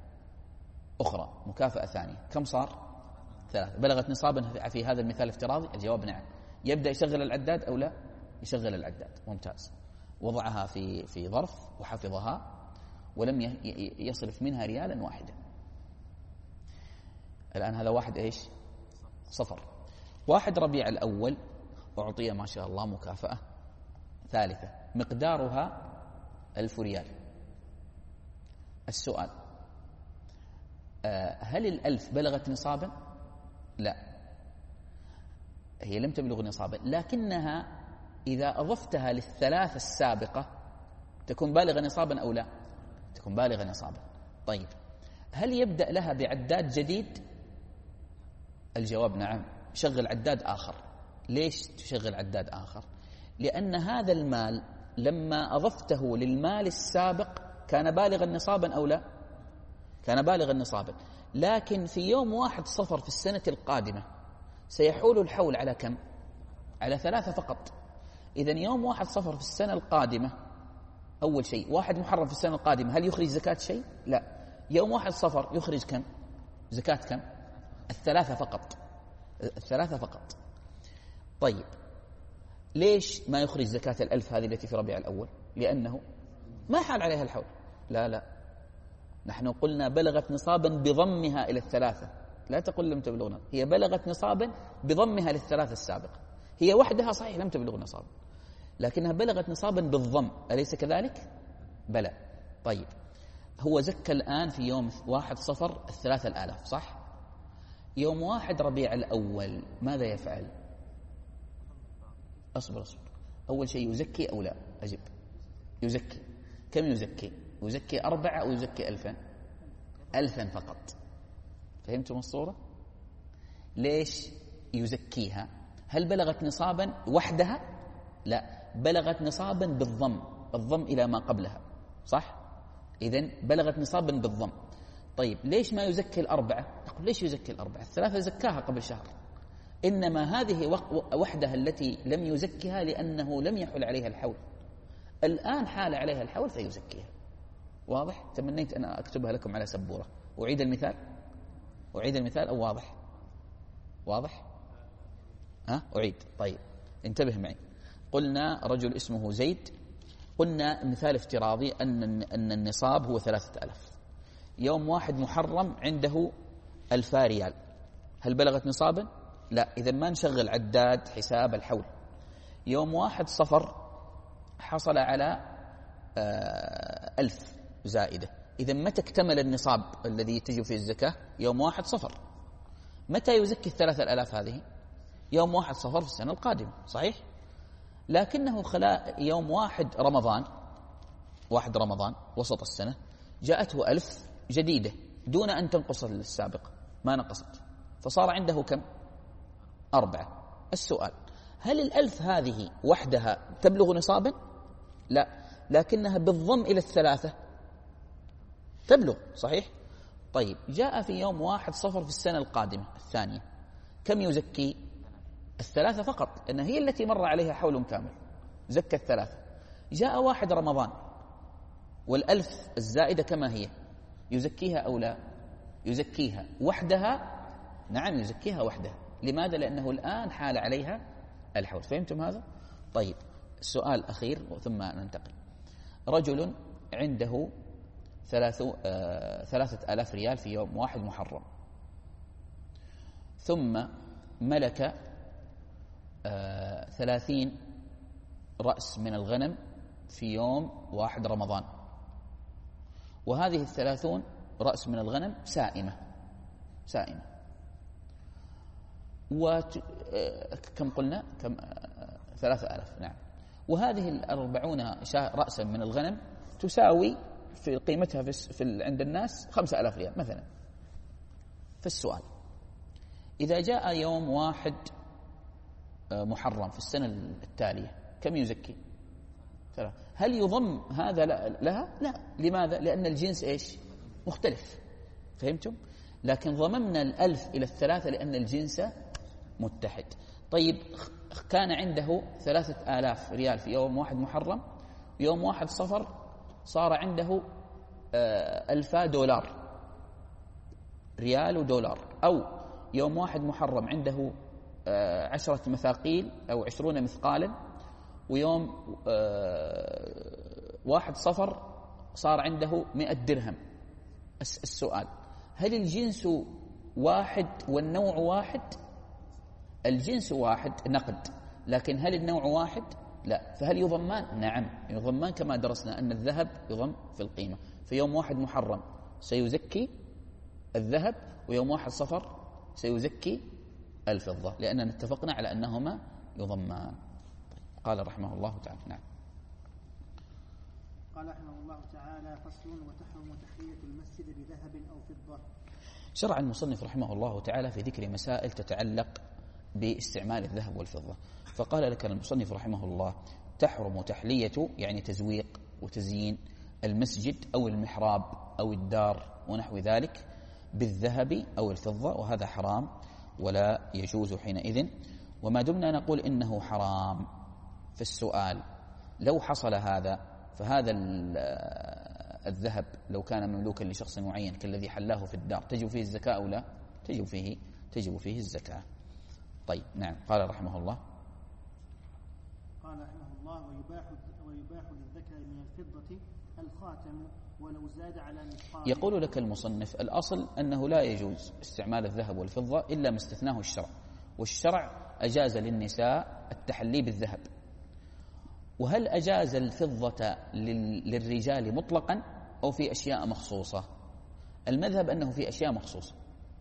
أخرى مكافأة ثانية، كم صار؟ ثلاثة. بلغت نصابا في هذا المثال الافتراضي؟ الجواب نعم. يبدأ يشغل العداد أو لا؟ يشغل العداد. ممتاز. وضعها في في ظرف وحفظها ولم يصرف منها ريالا واحدا. الآن هذا واحد إيش؟ صفر. واحد ربيع الأول أعطي ما شاء الله مكافأة ثالثة مقدارها ألف ريال. السؤال: هل الألف بلغت نصابا؟ لا، هي لم تبلغ نصابا، لكنها إذا أضفتها للثلاثة السابقة تكون بالغة نصابا أو لا؟ تكون بالغة نصابا. طيب، هل يبدأ لها بعداد جديد؟ الجواب نعم، شغل عداد آخر. ليش تشغل عداد آخر؟ لأن هذا المال لما أضفته للمال السابق كان بالغا نصابا أو لا؟ كان بالغا نصابا، لكن في يوم واحد صفر في السنة القادمة سيحول الحول على كم؟ على ثلاثة فقط. إذن يوم واحد صفر في السنة القادمة، أول شيء واحد محرم في السنة القادمة هل يخرج زكاة شيء؟ لا. يوم واحد صفر يخرج كم؟ زكاة كم؟ الثلاثة فقط، الثلاثة فقط. طيب، ليش ما يخرج زكاة الألف هذه التي في ربيع الأول؟ لأنه ما حال عليها الحول. لا لا، نحن قلنا بلغت نصابا بضمها إلى الثلاثة، لا تقل لم تبلغنا، هي بلغت نصابا بضمها للثلاثة السابقة. هي وحدها صحيح لم تبلغ نصابا، لكنها بلغت نصابا بالضم، أليس كذلك؟ بلى. طيب، هو زكى الآن في يوم واحد صفر الثلاثة الآلاف، صح؟ يوم واحد ربيع الأول ماذا يفعل؟ أصبر أصبر أول شيء يزكي أو لا؟ أجب. يزكي. كم يزكي؟ يزكي أربعة أو يزكي ألفا؟ ألفا فقط. فهمتم الصورة؟ ليش يزكيها؟ هل بلغت نصابا وحدها؟ لا، بلغت نصابا بالضم، الضم إلى ما قبلها، صح؟ إذن بلغت نصابا بالضم. طيب، ليش ما يزكي الأربعة؟ نقول ليش يزكي الأربعة؟ الثلاثة زكاها قبل شهر، إنما هذه وحدها التي لم يزكها لأنه لم يحل عليها الحول، الآن حال عليها الحول فيزكيها. واضح؟ تمنيت أن أكتبها لكم على سبورة. أعيد المثال؟ أعيد المثال أو واضح؟ واضح؟ ها؟ أعيد. طيب، انتبه معي. قلنا رجل اسمه زيد، قلنا مثال افتراضي أن أن النصاب هو ثلاثة ألاف. يوم واحد محرم عنده ألفا ريال، هل بلغت نصابا؟ لا، إذا ما نشغل عداد حساب الحول. يوم واحد صفر حصل على ألف زائدة، إذا متى اكتمل النصاب الذي تجب فيه الزكاة؟ يوم واحد صفر. متى يزكي الثلاثة الألاف هذه؟ يوم واحد صفر في السنة القادمة، صحيح؟ لكنه خلال يوم واحد رمضان، واحد رمضان وسط السنة جاءته ألف جديدة دون أن تنقص السابقة، ما نقصت، فصار عنده كم؟ أربعة. السؤال: هل الألف هذه وحدها تبلغ نصابا؟ لا، لكنها بالضم إلى الثلاثة تبلغ، صحيح؟ طيب، جاء في يوم واحد صفر في السنة القادمة الثانية، كم يزكي؟ الثلاثة فقط، لأن هي التي مر عليها حول كامل، زكى الثلاثة. جاء واحد رمضان والألف الزائدة كما هي، يزكيها أو لا؟ يزكيها وحدها. نعم، يزكيها وحدها. لماذا؟ لأنه الآن حال عليها الحول. فهمتم هذا؟ طيب، السؤال الأخير ثم ننتقل. رجل عنده ثلاثة, آه ثلاثة آلاف ريال في يوم واحد محرم، ثم ملك آه ثلاثين رأس من الغنم في يوم واحد رمضان، وهذه الثلاثون رأس من الغنم سائمة سائمة وكم قلنا؟ كم؟ ثلاثة آلاف. نعم. وهذه الأربعون رأسا من الغنم تساوي في قيمتها في, في عند الناس خمسة آلاف ريال مثلا. فالسؤال: إذا جاء يوم واحد محرم في السنة التالية كم يزكي؟ ثلاث. هل يضم هذا لها؟ لا. لماذا؟ لأن الجنس إيش؟ مختلف. فهمتم؟ لكن ضممنا الألف إلى الثلاثة لأن الجنس متحد. طيب، كان عنده ثلاثة آلاف ريال في يوم واحد محرم، يوم واحد صفر صار عنده ألفا دولار، ريال ودولار. أو يوم واحد محرم عنده عشرة مثاقيل أو عشرون مثقالا، ويوم واحد صفر صار عنده مئة درهم. السؤال: هل الجنس واحد والنوع واحد الجنس واحد نقد، لكن هل النوع واحد؟ لا. فهل يضمان؟ نعم يضمان، كما درسنا أن الذهب يضم في القيمة. في يوم واحد محرم سيزكي الذهب، ويوم واحد صفر سيزكي الفضة، لأننا اتفقنا على أنهما يضمان. قال رحمه الله تعالى. نعم. قال رحمه الله تعالى: فصل: وتحرم تحلية المسجد بذهب أو فضة. شرع المصنف رحمه الله تعالى في ذكر مسائل تتعلق باستعمال الذهب والفضة، فقال لك المصنف رحمه الله: تحرم تحلية يعني تزويق وتزيين المسجد أو المحراب أو الدار ونحو ذلك بالذهب أو الفضة، وهذا حرام ولا يجوز حينئذ. وما دمنا نقول إنه حرام، في السؤال لو حصل هذا، فهذا الذهب لو كان مملوكا لشخص معين كالذي حلاه في الدار، تجب فيه الزكاة أو لا؟ تجب فيه تجب فيه الزكاة. طيب نعم. قال رحمه الله: قال رحمه الله: ويباح ويباح للذكر من الفضة الخاتم ولو زاد على مثقال. يقول لك المصنف: الأصل أنه لا يجوز استعمال الذهب والفضة إلا ما استثناه الشرع، والشرع أجاز للنساء التحلي بالذهب. وهل أجاز الفضة للرجال مطلقا أو في أشياء مخصوصة؟ المذهب أنه في أشياء مخصوصة،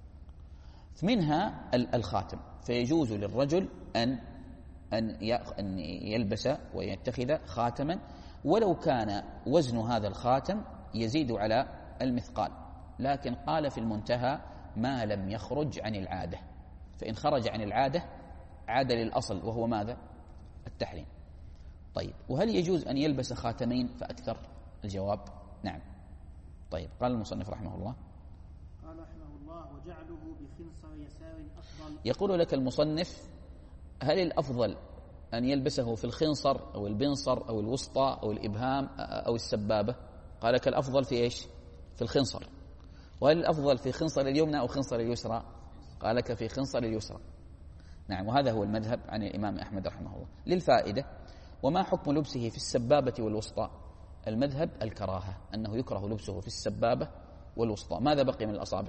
منها الخاتم، فيجوز للرجل أن أن يلبس ويتخذ خاتما ولو كان وزن هذا الخاتم يزيد على المثقال، لكن قال في المنتهى: ما لم يخرج عن العادة، فإن خرج عن العادة عاد للأصل وهو ماذا؟ التحريم. طيب، وهل يجوز أن يلبس خاتمين فأكثر؟ الجواب: نعم. طيب، قال المصنف رحمه الله: قال رحمه الله: وجعله بخنصر يسار أفضل. يقول لك المصنف: هل الأفضل أن يلبسه في الخنصر أو البنصر أو الوسطى أو الإبهام أو السبابة؟ قال لك الأفضل في إيش؟ في الخنصر. وهل الأفضل في خنصر اليمنى أو خنصر اليسرى؟ قال لك في خنصر اليسرى. نعم، وهذا هو المذهب عن الإمام أحمد رحمه الله. للفائدة: وما حكم لبسه في السبابة والوسطى؟ المذهب الكراهة، أنه يكره لبسه في السبابة والوسطى. ماذا بقي من الأصابع؟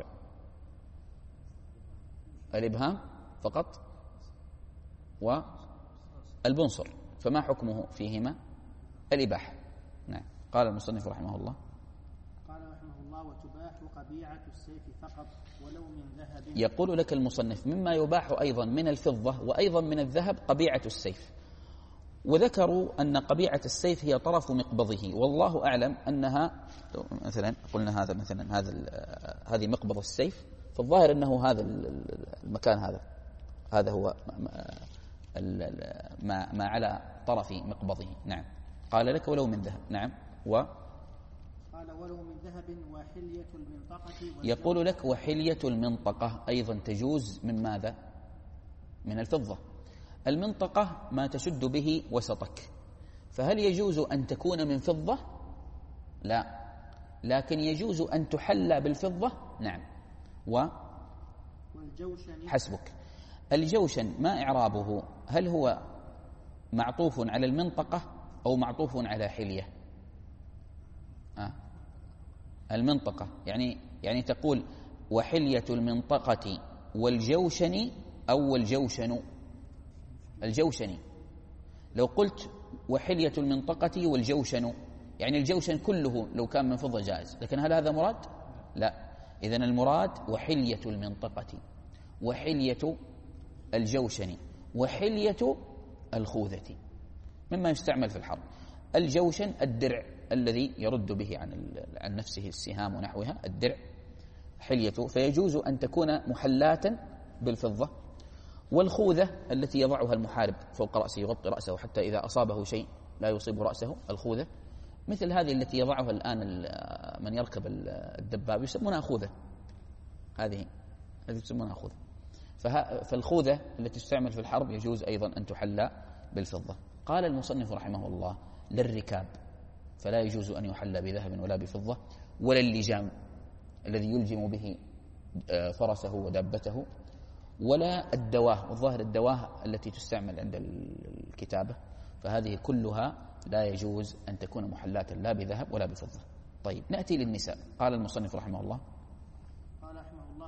الإبهام فقط والبنصر، فما حكمه فيهما؟ الإباحة. نعم. قال المصنف رحمه الله: قال رحمه الله: وتباح قبيعة السيف فقط ولو من ذهب. يقول لك المصنف: مما يباح أيضا من الفضة وأيضا من الذهب قبيعة السيف، وذكروا أن قبيعة السيف هي طرف مقبضه، والله أعلم أنها مثلا قلنا هذا مثلا هذا هذه مقبض السيف، فالظاهر أنه هذا المكان هذا هذا هو ما ما على طرف مقبضه. نعم. قال لك: ولو من ذهب. نعم. و قال: ولو من ذهب وحلية المنطقة. يقول لك: وحلية المنطقة أيضا تجوز من ماذا؟ من الفضة. المنطقة ما تشد به وسطك، فهل يجوز أن تكون من فضة؟ لا، لكن يجوز أن تحلى بالفضة. نعم. و والجوشن حسبك. الجوشن ما إعرابه؟ هل هو معطوف على المنطقة أو معطوف على حلية؟ آه. المنطقة يعني يعني تقول: وحلية المنطقة والجوشن أو الجوشن. الجوشن لو قلت وحلية المنطقة والجوشن، يعني الجوشن كله لو كان من فضة جائز، لكن هل هذا مراد؟ لا. إذن المراد وحلية المنطقة وحلية الجوشن وحلية الخوذة، مما يستعمل في الحرب. الجوشن الدرع الذي يرد به عن عن نفسه السهام ونحوها، الدرع حليته، فيجوز أن تكون محلاة بالفضة. والخوذة التي يضعها المحارب فوق رأسه، يغطي رأسه حتى إذا أصابه شيء لا يصيب رأسه، الخوذة مثل هذه التي يضعها الآن من يركب الدباب يسمونها خوذة، هذه هذه يسمونها خوذة. فالخوذة التي تستعمل في الحرب يجوز أيضا أن تحلى بالفضة. قال المصنف رحمه الله: للركاب فلا يجوز أن يحلى بذهب ولا بفضة، ولا اللجام الذي يلجم به فرسه ودابته، ولا الدواه، والظاهر الدواه التي تستعمل عند الكتابة، فهذه كلها لا يجوز أن تكون محلاة لا بذهب ولا بفضة. طيب، نأتي للنساء. قال المصنف رحمه الله: قال رحمه الله: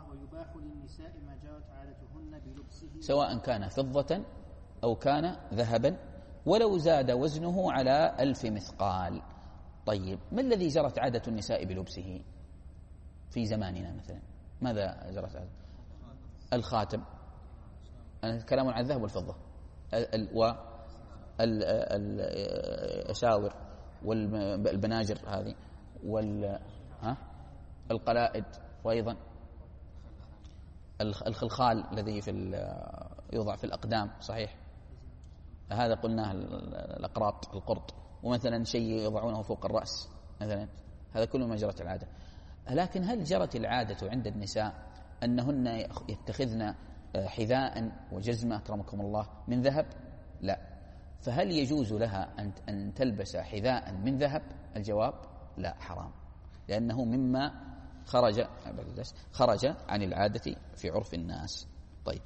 ويباح للنساء ما جرت عادتهن بلبسه سواء كان فضة أو كان ذهبا ولو زاد وزنه على ألف مثقال. طيب ما الذي جرت عادة النساء بلبسه في زماننا مثلا؟ ماذا جرت عادة؟ الخاتم، أنا كلام عن الذهب والفضة، والأساور والبناجر هذه والقلائد، وأيضا الخلخال الذي في يوضع في الأقدام، صحيح، هذا قلناه الأقراط القرط، ومثلا شيء يضعونه فوق الرأس مثلا، هذا كله ما جرت العادة. لكن هل جرت العادة عند النساء أنهن يتخذن حذاء وجزمة أكرمكم الله من ذهب؟ لا. فهل يجوز لها أن تلبس حذاء من ذهب؟ الجواب لا، حرام، لأنه مما خرج خرج عن العادة في عرف الناس. طيب،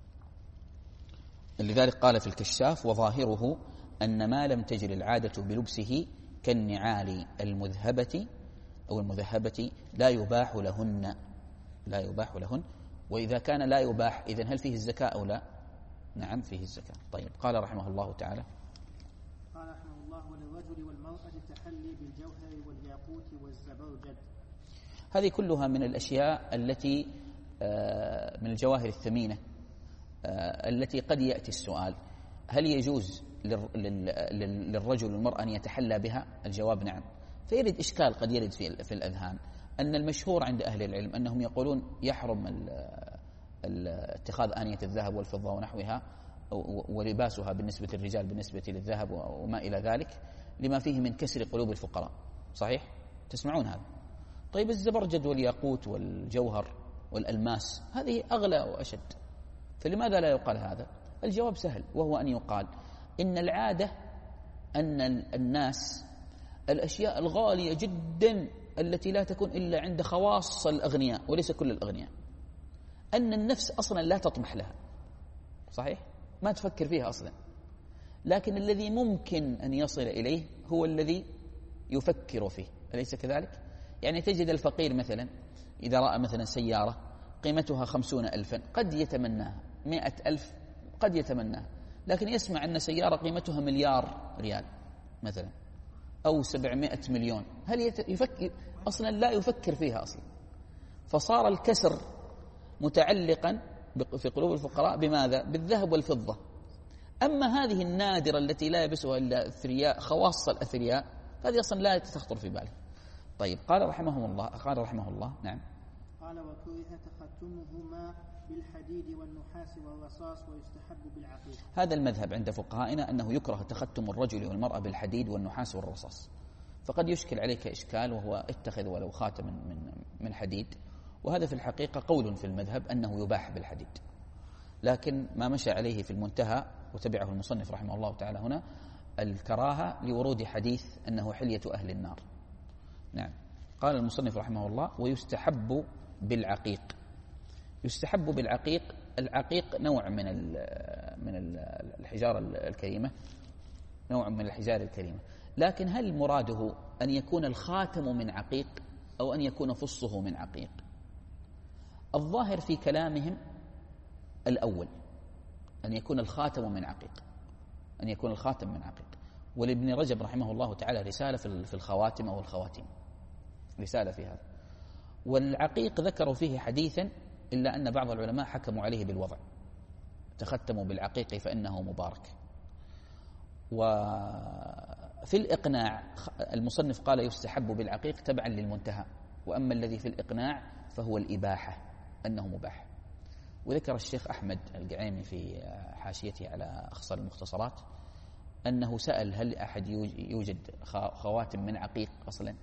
لذلك قال في الكشاف: وظاهره أن ما لم تجر العادة بلبسه كالنعال المذهبة أو المذهبة لا يباح لهن لا يباح لهن وإذا كان لا يباح إذن هل فيه الزكاة أو لا؟ نعم فيه الزكاة. طيب، قال رحمه الله تعالى: قال رحمه الله: وللرجل والمرأة التحلي بالجوهر والياقوت والزبرجد. هذه كلها من الأشياء التي من الجواهر الثمينة التي قد يأتي السؤال: هل يجوز للرجل والمرأة أن يتحلى بها؟ الجواب نعم. فيرد إشكال قد يرد في الأذهان، أن المشهور عند أهل العلم أنهم يقولون يحرم اتخاذ آنية الذهب والفضة ونحوها ولباسها بالنسبة للرجال بالنسبة للذهب وما إلى ذلك، لما فيه من كسر قلوب الفقراء، صحيح؟ تسمعون هذا. طيب، الزبرجد والياقوت والجوهر والألماس هذه أغلى وأشد، فلماذا لا يقال هذا؟ الجواب سهل، وهو أن يقال إن العادة أن الناس الأشياء الغالية جدا التي لا تكون إلا عند خواص الأغنياء وليس كل الأغنياء، أن النفس أصلا لا تطمح لها، صحيح؟ ما تفكر فيها أصلا، لكن الذي ممكن أن يصل إليه هو الذي يفكر فيه، أليس كذلك؟ يعني تجد الفقير مثلا إذا رأى مثلا سيارة قيمتها خمسون ألفا قد يتمناها، مئة ألف قد يتمناها، لكن يسمع أن سيارة قيمتها مليار ريال مثلا أو سبعمائة مليون، هل يفكر؟ أصلا لا يفكر فيها أصلا. فصار الكسر متعلقا في قلوب الفقراء بماذا؟ بالذهب والفضة. أما هذه النادرة التي لا يلبسها إلا أثرياء، خواص الأثرياء، هذه أصلا لا تخطر في باله. طيب، قال رحمه الله قال رحمه الله نعم قال: وكره تختمهما بالحديد والنحاس والرصاص ويستحب بالعقيق. هذا المذهب عند فقهائنا أنه يكره تختم الرجل والمرأة بالحديد والنحاس والرصاص. فقد يشكل عليك إشكال، وهو اتخذ ولو خاتما من من حديد، وهذا في الحقيقة قول في المذهب أنه يباح بالحديد، لكن ما مشى عليه في المنتهى وتبعه المصنف رحمه الله تعالى هنا الكراهة لورود حديث أنه حلية أهل النار. نعم. قال المصنف رحمه الله: ويستحب بالعقيق. يستحب بالعقيق، العقيق نوع من من الحجارة الكريمة، نوع من الحجار الكريمة، لكن هل مراده أن يكون الخاتم من عقيق أو أن يكون فصه من عقيق؟ الظاهر في كلامهم الأول، أن يكون الخاتم من عقيق، أن يكون الخاتم من عقيق. ولابن رجب رحمه الله تعالى رسالة في الخواتم أو الخواتيم، رسالة في هذا. والعقيق ذكروا فيه حديثا، إلا أن بعض العلماء حكموا عليه بالوضع، تختموا بالعقيق فإنه مبارك. وفي الإقناع المصنف قال يستحب بالعقيق تبعا للمنتهى، وأما الذي في الإقناع فهو الإباحة، أنه مباح. وذكر الشيخ أحمد القعيمي في حاشيته على أخصر المختصرات أنه سأل: هل أحد يوجد خواتم من عقيق أصلا؟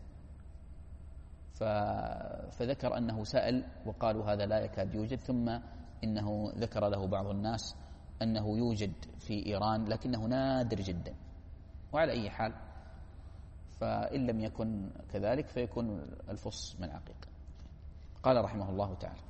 فذكر أنه سأل وقالوا هذا لا يكاد يوجد، ثم إنه ذكر له بعض الناس أنه يوجد في إيران لكنه نادر جدا. وعلى أي حال، فإن لم يكن كذلك فيكون الفص من عقيق. قال رحمه الله تعالى: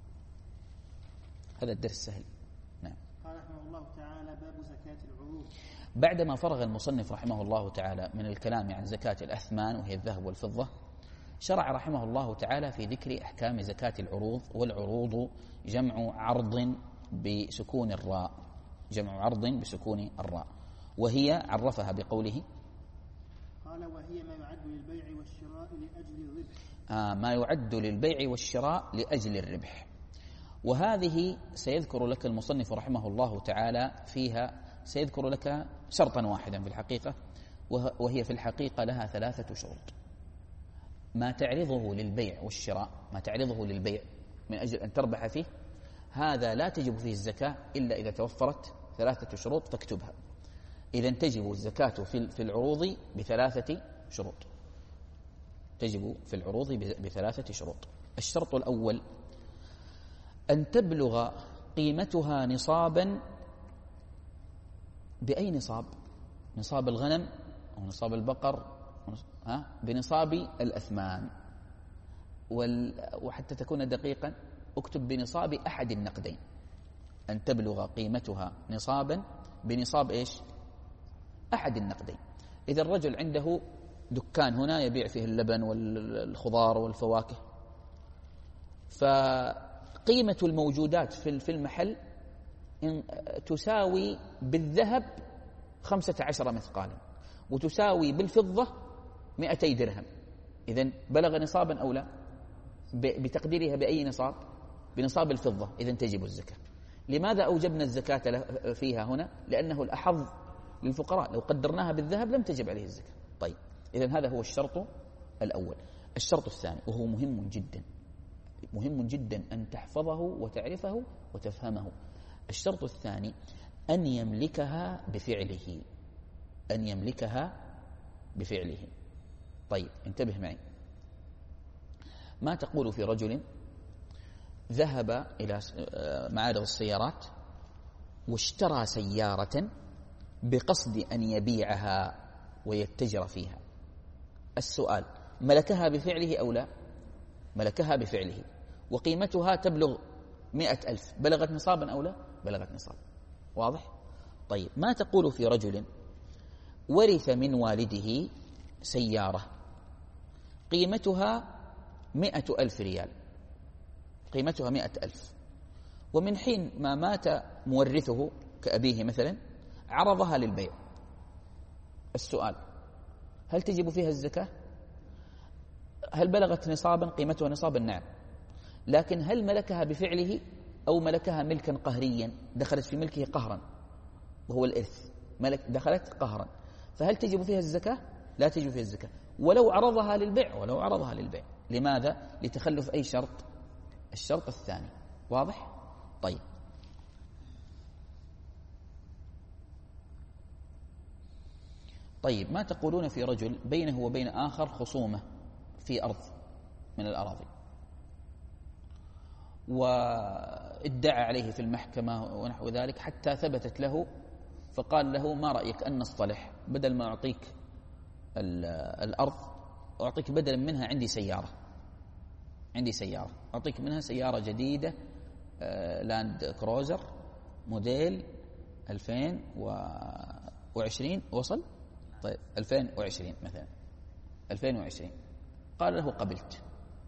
هذا الدرس سهل. نعم. قال رحمه الله تعالى: باب زكاة العروض. بعدما فرغ المصنف رحمه الله تعالى من الكلام عن زكاة الأثمان وهي الذهب والفضة، شرع رحمه الله تعالى في ذكر أحكام زكاة العروض، والعروض جمع عرض بسكون الراء، جمع عرض بسكون الراء، وهي عرفها بقوله قال وهي ما يعد للبيع والشراء لأجل الربح. آه ما يعد للبيع والشراء لأجل الربح. وهذه سيذكر لك المصنف رحمه الله تعالى فيها، سيذكر لك شرطا واحدا في الحقيقة، وهي في الحقيقة لها ثلاثة شروط. ما تعرضه للبيع والشراء، ما تعرضه للبيع من أجل أن تربح فيه، هذا لا تجب فيه الزكاة إلا إذا توفرت ثلاثة شروط فاكتبها. إذا تجب الزكاة في العروض بثلاثة شروط، تجب في العروض بثلاثة شروط. الشرط الأول أن تبلغ قيمتها نصابا. بأي نصاب؟ نصاب الغنم أو نصاب البقر، ها؟ بنصاب الأثمان. وحتى تكون دقيقا اكتب بنصاب أحد النقدين. أن تبلغ قيمتها نصابا بنصاب إيش؟ أحد النقدين. إذا الرجل عنده دكان هنا يبيع فيه اللبن والخضار والفواكه، فقيمة الموجودات في المحل تساوي بالذهب خمسة عشر مثقالا، وتساوي بالفضة مئتي درهم. إذن بلغ نصابا أو لا؟ بتقديرها بأي نصاب؟ بنصاب الفضة. إذن تجب الزكاة. لماذا أوجبنا الزكاة فيها هنا؟ لأنه الأحظ للفقراء. لو قدرناها بالذهب لم تجب عليه الزكاة. طيب، إذن هذا هو الشرط الأول. الشرط الثاني وهو مهم جدا، مهم جدا أن تحفظه وتعرفه وتفهمه. الشرط الثاني أن يملكها بفعله، أن يملكها بفعله. طيب انتبه معي. ما تقول في رجل ذهب إلى معارض السيارات واشترى سيارة بقصد أن يبيعها ويتجر فيها؟ السؤال: ملكها بفعله أو لا؟ ملكها بفعله، وقيمتها تبلغ مئة ألف. بلغت نصابا أو لا؟ بلغت نصاب. واضح؟ طيب، ما تقول في رجل ورث من والده سيارة قيمتها مئة ألف ريال، قيمتها مئة ألف، ومن حين ما مات مورثه كأبيه مثلا عرضها للبيع. السؤال: هل تجب فيها الزكاة؟ هل بلغت نصابا؟ قيمتها نصابا؟ نعم. لكن هل ملكها بفعله أو ملكها ملكا قهريا؟ دخلت في ملكه قهرا وهو الإرث، ملك دخلت قهرا، فهل تجب فيها الزكاة؟ لا تجب فيها الزكاة ولو عرضها للبيع، ولو عرضها للبيع. لماذا؟ لتخلف أي شرط؟ الشرط الثاني. واضح؟ طيب، طيب ما تقولون في رجل بينه وبين آخر خصومة في أرض من الأراضي، وادعى عليه في المحكمة ونحو ذلك حتى ثبتت له، فقال له: ما رأيك أن نصطلح، بدل ما أعطيك الأرض أعطيك بدلا منها عندي سيارة، عندي سيارة أعطيك منها سيارة جديدة لاند كروزر موديل ألفين وعشرين. وصل؟ طيب ألفين وعشرين مثلا، ألفين وعشرين. قال له: قبلت.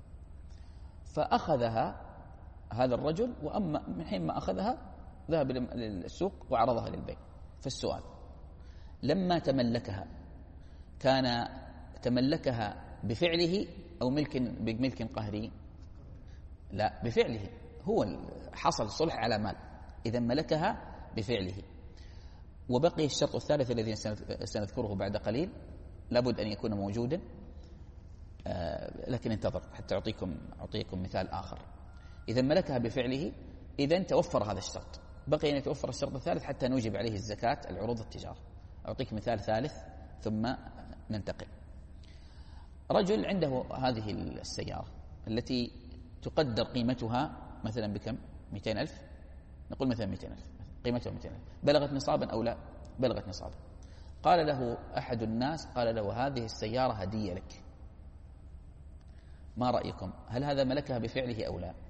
فأخذها هذا الرجل، وأما من حين ما أخذها ذهب للسوق وعرضها للبيع. فالسؤال: لما تملكها كان تملكها بفعله أو ملك بملك قهري؟ لا، بفعله. هو حصل صلح على مال، إذا ملكها بفعله. وبقي الشرط الثالث الذي سنذكره بعد قليل، لابد أن يكون موجودا، آه لكن انتظر حتى أعطيكم أعطيكم مثال آخر. إذا ملكها بفعله، إذا توفر هذا الشرط، بقي أن يتوفر الشرط الثالث حتى نوجب عليه الزكاة، العروض التجارة. أعطيك مثال ثالث ثم ننتقل. رجل عنده هذه السيارة التي تقدر قيمتها مثلا بكم؟ مئتين ألف، نقول مثلا مئتين ألف، قيمتها مئتين ألف. بلغت نصابا أو لا؟ بلغت نصابا. قال له أحد الناس، قال له: هذه السيارة هدية لك، ما رأيكم؟ هل هذا ملكها بفعله أو لا؟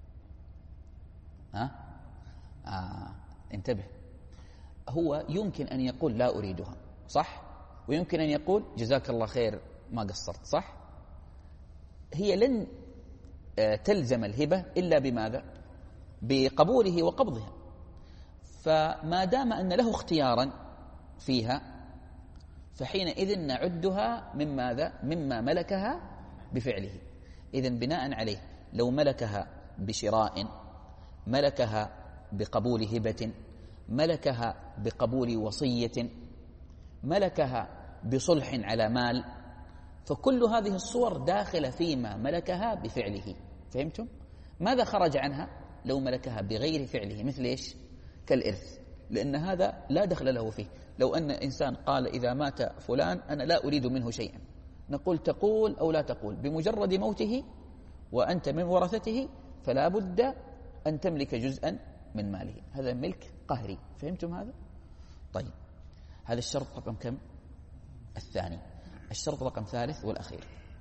ها؟ آه. انتبه، هو يمكن أن يقول لا أريدها، صح؟ ويمكن أن يقول جزاك الله خير ما قصرت، صح؟ هي لن تلزم الهبة إلا بماذا؟ بقبوله وقبضها. فما دام أن له اختيارا فيها فحينئذ نعدها من ماذا؟ مما ملكها بفعله. إذن بناء عليه لو ملكها بشراء، ملكها بقبول هبة، ملكها بقبول وصية، ملكها بصلح على مال، فكل هذه الصور داخلة فيما ملكها بفعله. فهمتم؟ ماذا خرج عنها؟ لو ملكها بغير فعله، مثل إيش؟ كالإرث، لأن هذا لا دخل له فيه. لو أن إنسان قال إذا مات فلان أنا لا أريد منه شيئا، نقول تقول أو لا تقول، بمجرد موته وأنت من ورثته فلا بد أن تملك جزءا من ماله. هذا ملك قهري. فهمتم هذا؟ طيب، هذا الشرط رقم كم؟ الثاني. الشرط رقم ثالث والأخير،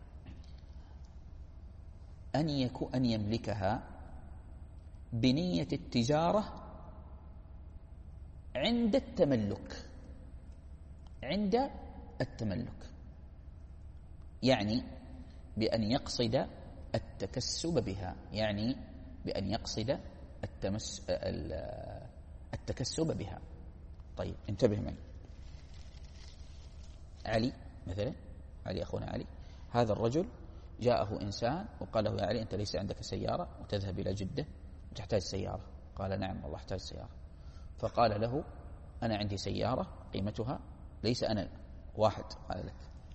أن يكون أن يملكها بنية التجارة عند التملك. عند التملك يعني بأن يقصد التكسب بها، يعني بأن يقصد التمس التكسب بها. طيب انتبه معي. علي مثلا، علي أخونا علي، هذا الرجل جاءه إنسان وقال له يا علي أنت ليس عندك سيارة وتذهب إلى جدة وتحتاج سيارة. قال نعم والله أحتاج سيارة. فقال له أنا عندي سيارة قيمتها، ليس أنا واحد قال لك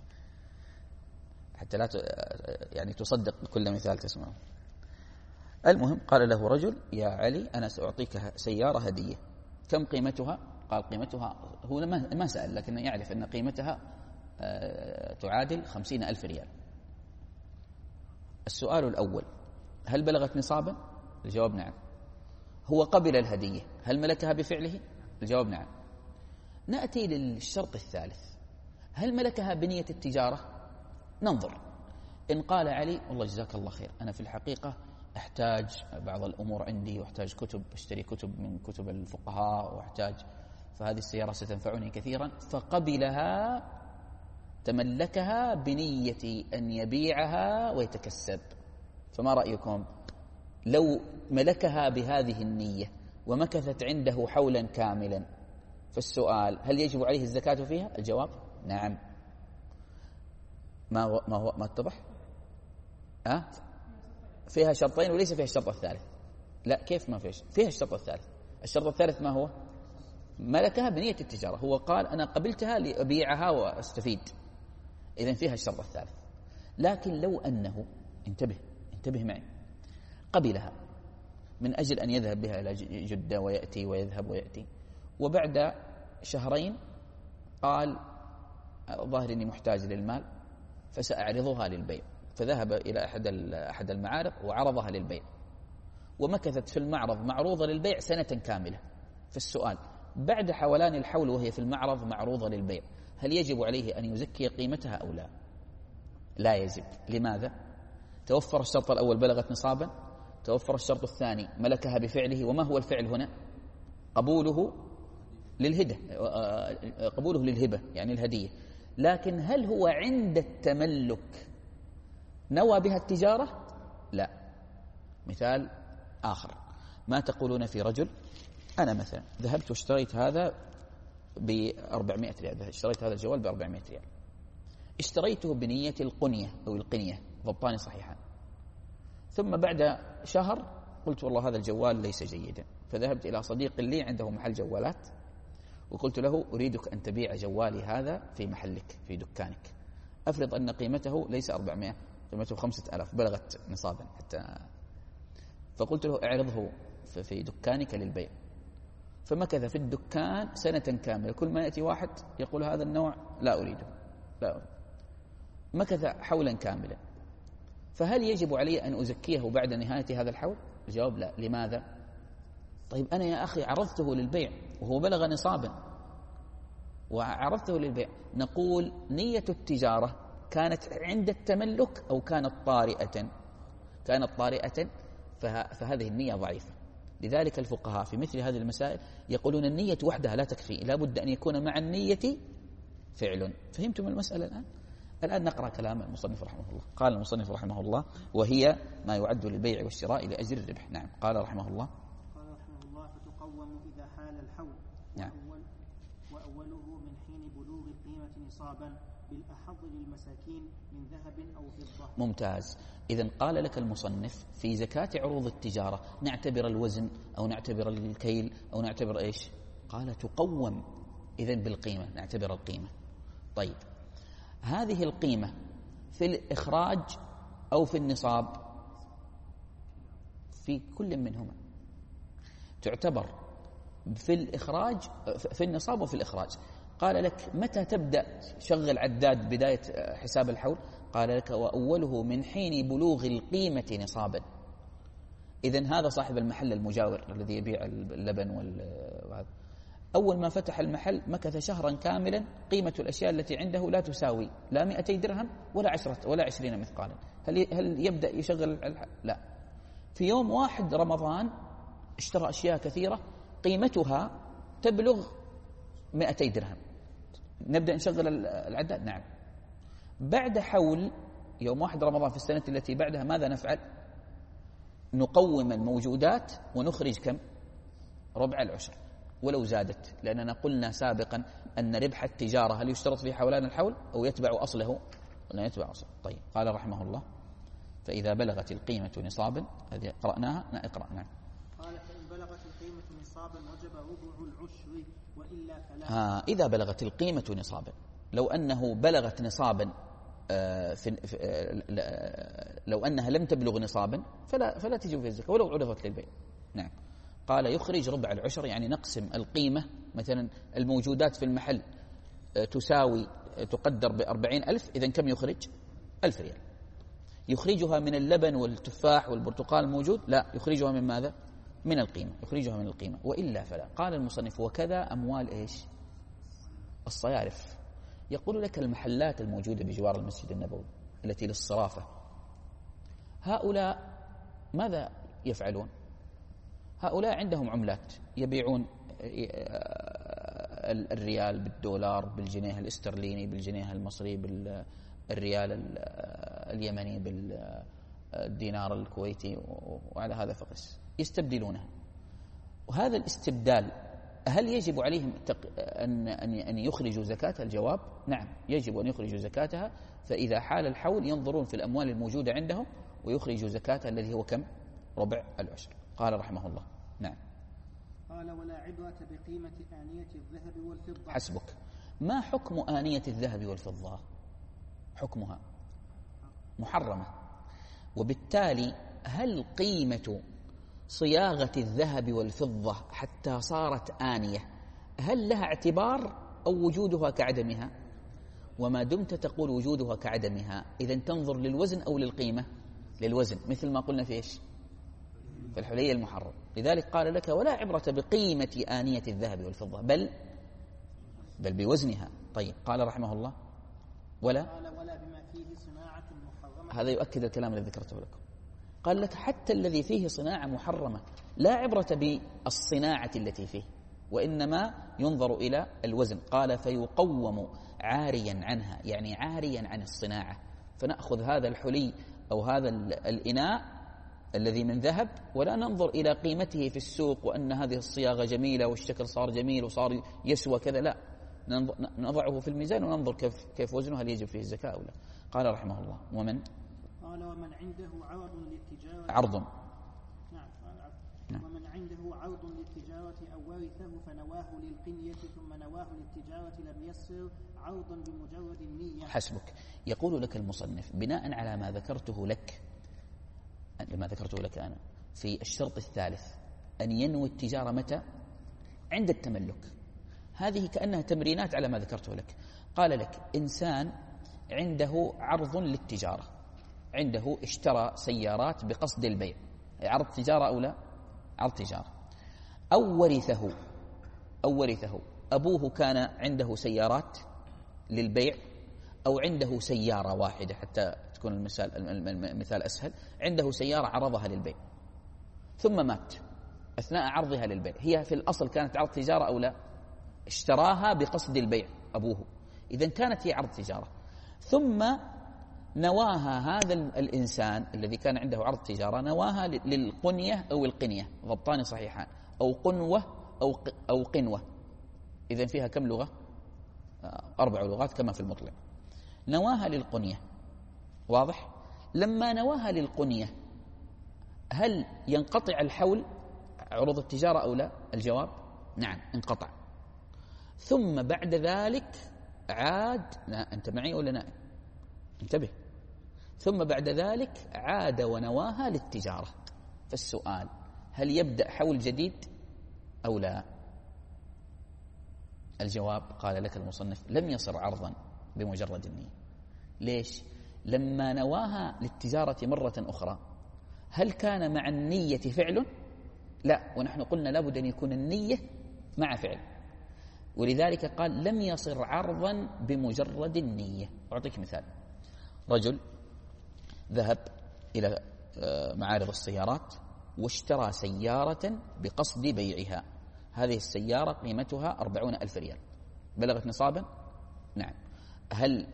حتى لا يعني تصدق كل مثال تسمعه. المهم قال له رجل يا علي أنا سأعطيك سيارة هدية، كم قيمتها؟ قال قيمتها، هو ما سأل لكن يعرف أن قيمتها تعادل خمسين ألف ريال. السؤال الأول هل بلغت نصابا؟ الجواب نعم. هو قبل الهدية، هل ملكها بفعله؟ الجواب نعم. نأتي للشرط الثالث، هل ملكها بنية التجارة؟ ننظر. إن قال علي والله جزاك الله خير أنا في الحقيقة أحتاج بعض الأمور عندي وأحتاج كتب، أشتري كتب من كتب الفقهاء وأحتاج، فهذه السيارة ستنفعني كثيرا، فقبلها تملكها بنية أن يبيعها ويتكسب. فما رأيكم لو ملكها بهذه النية ومكثت عنده حولا كاملا؟ فالسؤال هل يجب عليه الزكاة فيها؟ الجواب نعم. ما هو ما هو ما اتضح؟ أه؟ فيها شرطين وليس فيها الشرط الثالث. لا كيف ما فيش؟ فيها الشرط الثالث. الشرط الثالث ما هو؟ ملكها بنية التجارة، هو قال أنا قبلتها لأبيعها وأستفيد، إذن فيها الشرط الثالث. لكن لو أنه انتبه انتبه معي قبلها من أجل أن يذهب بها إلى جدة ويأتي ويذهب ويأتي، وبعد شهرين قال ظاهر أني محتاج للمال فسأعرضها للبيع، فذهب إلى أحد أحد المعارض وعرضها للبيع، ومكثت في المعرض معروضة للبيع سنة كاملة. فالسؤال بعد حولان الحول وهي في المعرض معروضة للبيع، هل يجب عليه أن يزكي قيمتها أو لا؟ لا يجب. لماذا؟ توفر الشرط الأول بلغت نصابا، توفر الشرط الثاني ملكها بفعله. وما هو الفعل هنا؟ قبوله للهدة، قبوله للهبة يعني الهدية. لكن هل هو عند التملك نوى بها التجارة؟ لا. مثال آخر، ما تقولون في رجل أنا مثلا ذهبت واشتريت هذا بأربعمائة ريال، اشتريت هذا الجوال بأربعمائة ريال، اشتريته بنية القنية أو القنية ضبطان صحيحا، ثم بعد شهر قلت والله هذا الجوال ليس جيدا، فذهبت إلى صديق لي عنده محل جوالات وقلت له أريدك أن تبيع جوالي هذا في محلك في دكانك. أفرض أن قيمته ليس أربعمائة، قيمته خمسة آلاف، بلغت نصابا حتى، فقلت له اعرضه في دكانك للبيع. فمكث في الدكان سنة كاملة، كل ما يأتي واحد يقول هذا النوع لا أريده، لا أريد. مكث حولا كاملا، فهل يجب علي أن أزكيه بعد نهاية هذا الحول؟ الجواب لا. لماذا؟ طيب أنا يا أخي عرضته للبيع وهو بلغ نصابا وعرضته للبيع، نقول نية التجارة كانت عند التملك أو كانت طارئة؟ كانت طارئة، فهذه النية ضعيفة. لذلك الفقهاء في مثل هذه المسائل يقولون النية وحدها لا تكفي، لا بد أن يكون مع النية فعل. فهمتم المسألة الآن؟ الآن نقرأ كلام المصنف رحمه الله. قال المصنف رحمه الله: وهي ما يعد للبيع والشراء لأجل الربح. نعم. قال رحمه الله: قال رحمه الله: فتقوم إذا حال الحول. نعم. وأول وأوله من حين بلوغ القيمة نصابا بالأحظ للمساكين من ذهب أو فضة. ممتاز. إذن قال لك المصنف في زكاة عروض التجارة نعتبر الوزن أو نعتبر الكيل أو نعتبر إيش؟ قال تقوم إذن بالقيمة، نعتبر القيمة. طيب، هذه القيمة في الإخراج أو في النصاب؟ في كل منهما تعتبر في الإخراج، في النصاب وفي الإخراج. قال لك: متى تبدأ شغل عداد بداية حساب الحول؟ قال لك: وأوله من حين بلوغ القيمة نصابا. إذن هذا صاحب المحل المجاور الذي يبيع اللبن وهذا، أول ما فتح المحل مكث شهرا كاملا قيمة الأشياء التي عنده لا تساوي لا مئتي درهم ولا عشرة ولا عشرين مثقالا. هل هل يبدأ يشغل؟ لا. في يوم واحد رمضان اشترى أشياء كثيرة قيمتها تبلغ مئتي درهم، نبدأ نشغل العداد؟ نعم. بعد حول يوم واحد رمضان في السنة التي بعدها ماذا نفعل؟ نقوم الموجودات ونخرج كم؟ ربع العشر ولو زادت، لأننا قلنا سابقا أن ربح التجارة هل يشترط في حولان الحول أو يتبع أصله؟ قلنا يتبع أصله. طيب، قال رحمه الله: فإذا بلغت القيمة نصابا، هذه قرأناها، اقرأ. نعم. قال: فإن بلغت القيمة نصابا وجب ربع العشر وإلا فلا. ها، إذا بلغت القيمة نصابا، لو أنه بلغت نصابا آه في آه لو أنها لم تبلغ نصابا فلا فلا تجب في الزكاة ولو عرضت للبيع. نعم. قال: يخرج ربع العشر، يعني نقسم القيمة. مثلا الموجودات في المحل آه تساوي آه تقدر بأربعين ألف، إذن كم يخرج؟ ألف ريال. يخرجها من اللبن والتفاح والبرتقال الموجود؟ لا، يخرجها من ماذا؟ من القيمة، يخرجها من القيمة وإلا فلا. قال المصنف: وكذا أموال إيش؟ الصيارف. يقول لك المحلات الموجودة بجوار المسجد النبوي التي للصرافة، هؤلاء ماذا يفعلون؟ هؤلاء عندهم عملات، يبيعون الريال بالدولار، بالجنيه الاسترليني، بالجنيه المصري، بالريال اليمني، بالدينار الكويتي، وعلى هذا فقس يستبدلونها. وهذا الاستبدال هل يجب عليهم أن أن يخرجوا زكاة؟ الجواب: نعم، يجب أن يخرجوا زكاتها. فإذا حال الحول ينظرون في الأموال الموجودة عندهم ويخرجوا زكاتها الذي هو كم؟ ربع العشر. قال رحمه الله: نعم. قال: ولا عبرة بقيمة آنية الذهب والفضة. حسبك. ما حكم آنية الذهب والفضة؟ حكمها محرمة، وبالتالي هل قيمة صياغة الذهب والفضة حتى صارت آنية هل لها اعتبار أو وجودها كعدمها؟ وما دمت تقول وجودها كعدمها، إذن تنظر للوزن أو للقيمة؟ للوزن، مثل ما قلنا في إيش؟ في الحلي المحرم. لذلك قال لك: ولا عبرة بقيمة آنية الذهب والفضة، بل بل بوزنها. طيب، قال رحمه الله: ولا ولا بما فيه صناعة محرمة. هذا يؤكد الكلام الذي ذكرته لكم. قال لك: حتى الذي فيه صناعة محرمة لا عبرة بالصناعة التي فيه، وإنما ينظر إلى الوزن. قال: فيقوم عاريا عنها، يعني عاريا عن الصناعة. فنأخذ هذا الحلي أو هذا الإناء الذي من ذهب ولا ننظر إلى قيمته في السوق وأن هذه الصياغة جميلة والشكل صار جميل وصار يسوى كذا، لا، نضعه في الميزان وننظر كيف كيف وزنه، هل يجب فيه الزكاة أو لا. قال رحمه الله: ومن قال: ومن عنده عرض للتجارة. عرض. نعم. نعم. ومن عنده عرض للتجارة أو ورثه فنواه للقنية ثم نواه للتجارة لم يصر عرضا بمجرد النية. حسبك. يقول لك المصنف: بناء على ما ذكرته لك لما ذكرته لك أنا في الشرط الثالث أن ينوي التجارة متى؟ عند التملك. هذه كأنها تمرينات على ما ذكرته لك. قال لك: إنسان عنده عرض للتجارة، عنده اشترى سيارات بقصد البيع، عرض تجارة أو لا؟ عرض تجارة. أو ورثه أو ورثه أبوه كان عنده سيارات للبيع، أو عنده سيارة واحدة حتى تكون المثال المثال أسهل، عنده سيارة عرضها للبيع ثم مات أثناء عرضها للبيع. هي في الأصل كانت عرض تجارة أو لا؟ اشتراها بقصد البيع أبوه، إذن كانت هي عرض تجارة. ثم نواها هذا الإنسان الذي كان عنده عرض تجارة، نواها للقنية أو القنية، ضبطان صحيحان، أو قنوة أو أو قنوة. إذن فيها كم لغة؟ أربع لغات كما في المطلع. نواها للقنية، واضح؟ لما نواها للقنية هل ينقطع الحول عروض التجارة أو لا؟ الجواب نعم، انقطع. ثم بعد ذلك عاد، لا أنت معي ولا نائم؟ انتبه. ثم بعد ذلك عاد ونواها للتجارة. فالسؤال هل يبدأ حول جديد أو لا؟ الجواب قال لك المصنف لم يصر عرضا بمجرد النية. ليش؟ لما نواها للتجارة مرة أخرى هل كان مع النية فعل؟ لا، ونحن قلنا لابد أن يكون النية مع فعل، ولذلك قال لم يصر عرضا بمجرد النية. أعطيك مثال. رجل ذهب إلى معارض السيارات واشترى سيارة بقصد بيعها. هذه السيارة قيمتها أربعون ألف ريال، بلغت نصابا؟ نعم. هل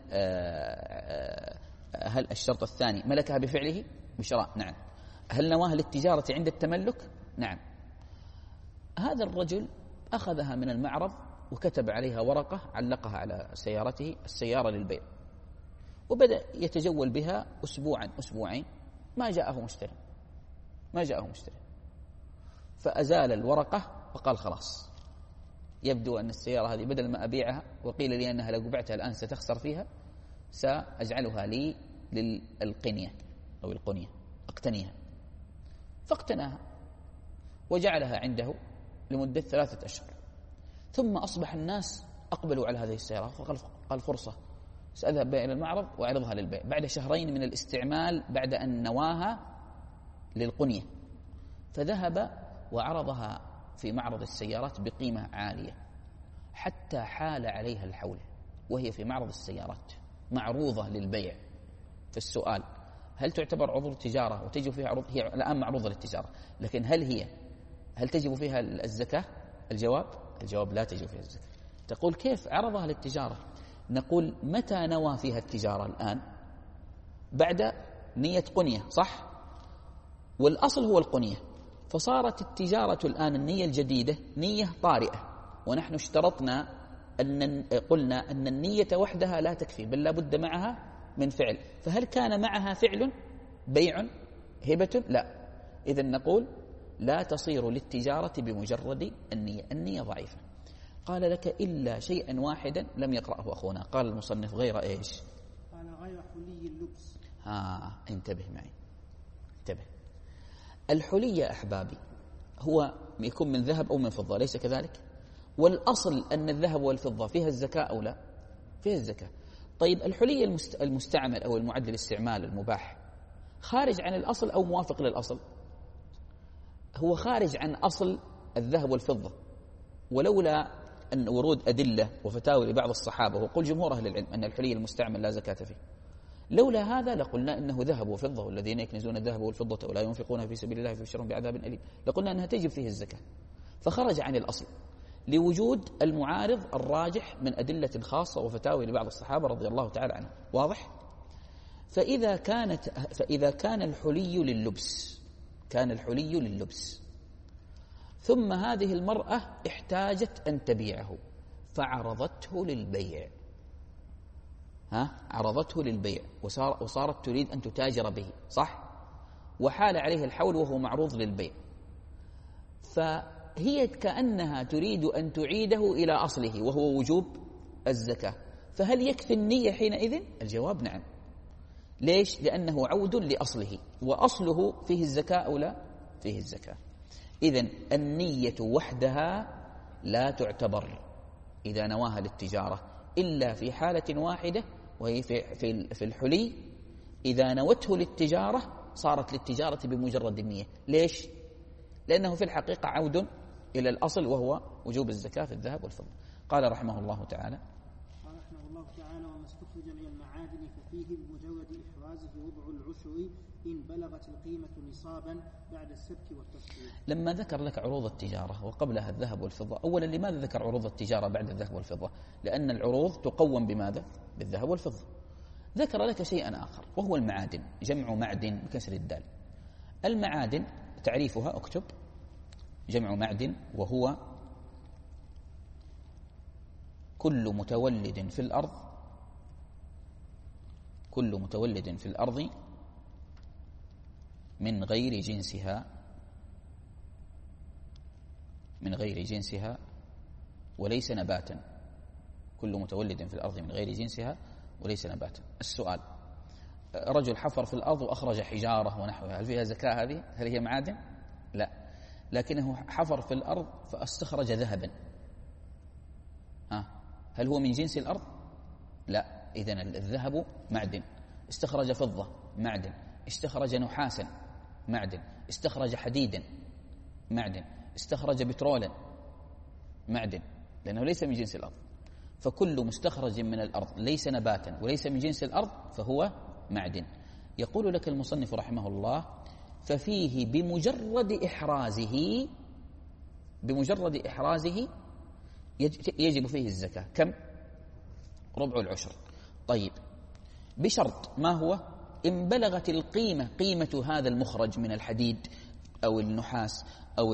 هل الشرط الثاني ملكها بفعله بشراء؟ نعم. هل نواها للتجارة عند التملك؟ نعم. هذا الرجل أخذها من المعرض وكتب عليها ورقة علقها على سيارته، السيارة للبيع، وبدأ يتجول بها أسبوعا أسبوعين، ما جاءه مشتري ما جاءه مشتري فأزال الورقة وقال خلاص، يبدو أن السيارة هذه بدل ما أبيعها وقيل لي أنها لو بعتها الآن ستخسر فيها، سأجعلها لي للقنية أو القنية، أقتنيها. فاقتناها وجعلها عنده لمدة ثلاثة أشهر. ثم أصبح الناس أقبلوا على هذه السيارة، فقال قال فرصة، سأذهب بها إلى المعرض وأعرضها للبيع بعد شهرين من الاستعمال، بعد أن نواها للقنية. فذهب وعرضها في معرض السيارات بقيمة عالية حتى حال عليها الحول وهي في معرض السيارات معروضة للبيع. فالسؤال هل تعتبر عروض تجارة وتجب فيها عروض؟ هي الآن معروضة للتجارة، لكن هل هي هل تجب فيها الزكاة؟ الجواب الجواب لا تجب فيها الزكاة. تقول كيف عرضها للتجارة؟ نقول متى نوى فيها التجارة؟ الآن بعد نية قنية، صح؟ والأصل هو القنية، فصارت التجارة الآن النية الجديدة نية طارئة، ونحن اشترطنا أن قلنا أن النية وحدها لا تكفي، بل لا بد معها من فعل. فهل كان معها فعل بيع هبة؟ لا. إذن نقول لا تصير للتجارة بمجرد النية، النية ضعيفة. قال لك إلا شيئا واحدا لم يقرأه أخونا. قال المصنف غير إيش؟ قال غير حلي اللبس. ها انتبه معي، انتبه. الحلي يا أحبابي هو يكون من ذهب أو من فضة، ليس كذلك؟ والأصل أن الذهب والفضة فيها الزكاة أو لا؟ فيها الزكاة. طيب الحلي المستعمل أو المعد للاستعمال المباح خارج عن الأصل أو موافق للأصل؟ هو خارج عن أصل الذهب والفضة، ولولا أن ورود أدلة وفتاوى لبعض الصحابة، وقل جمهور أهل العلم أن الحلي المستعمل لا زكاة فيه، لولا هذا لقلنا إنه ذهب وفضة، والذين يكنزون الذهب والفضة ولا ينفقونها في سبيل الله فبشرهم بعذاب أليم، لقلنا أنها تجب فيه الزكاة. فخرج عن الأصل لوجود المعارض الراجح من أدلة خاصة وفتاوى لبعض الصحابة رضي الله تعالى عنهم. واضح؟ فإذا كانت فإذا كان الحلي لللبس كان الحلي لللبس ثم هذه المرأة احتاجت أن تبيعه فعرضته للبيع، ها عرضته للبيع وصار وصارت تريد أن تتاجر به، صح؟ وحال عليه الحول وهو معروض للبيع، فهي كأنها تريد أن تعيده إلى أصله وهو وجوب الزكاة. فهل يكفي النية حينئذ؟ الجواب نعم. ليش؟ لأنه عود لأصله، وأصله فيه الزكاة أو لا؟ فيه الزكاة. إذن النية وحدها لا تعتبر إذا نواها للتجارة إلا في حالة واحدة، وهي في في الحلي إذا نوته للتجارة صارت للتجارة بمجرد النية. ليش؟ لأنه في الحقيقة عود إلى الأصل وهو وجوب الزكاة في الذهب والفضة. قال رحمه الله تعالى قال رحمه الله تعالى وما استخرج من المعادن ففيه بمجرد إحرازه وضع العشر إن بلغت القيمة نصابا بعد السبك والتصفية. لما ذكر لك عروض التجارة وقبلها الذهب والفضة، أولا لماذا ذكر عروض التجارة بعد الذهب والفضة؟ لأن العروض تقوم بماذا؟ بالذهب والفضة. ذكر لك شيئا آخر وهو المعادن، جمع معدن بكسر الدال. المعادن تعريفها اكتب، جمع معدن وهو كل متولد في الأرض كل متولد في الأرض من غير جنسها من غير جنسها وليس نباتا. كل متولد في الأرض من غير جنسها وليس نباتا. السؤال: رجل حفر في الأرض وأخرج حجارة ونحوها، هل فيها زكاة هذه؟ هل هي معادن؟ لا، لكنه حفر في الأرض فاستخرج ذهبا، ها هل هو من جنس الأرض؟ لا، إذن الذهب معدن. استخرج فضة معدن، استخرج نحاسا معدن، استخرج حديدا معدن، استخرج بترولا معدن، لأنه ليس من جنس الأرض. فكل مستخرج من الأرض ليس نباتا وليس من جنس الأرض فهو معدن. يقول لك المصنف رحمه الله: ففيه بمجرد إحرازه بمجرد إحرازه يجب فيه الزكاة. كم؟ ربع العشر. طيب، بشرط، ما هو؟ إن بلغت القيمة قيمة هذا المخرج من الحديد أو النحاس أو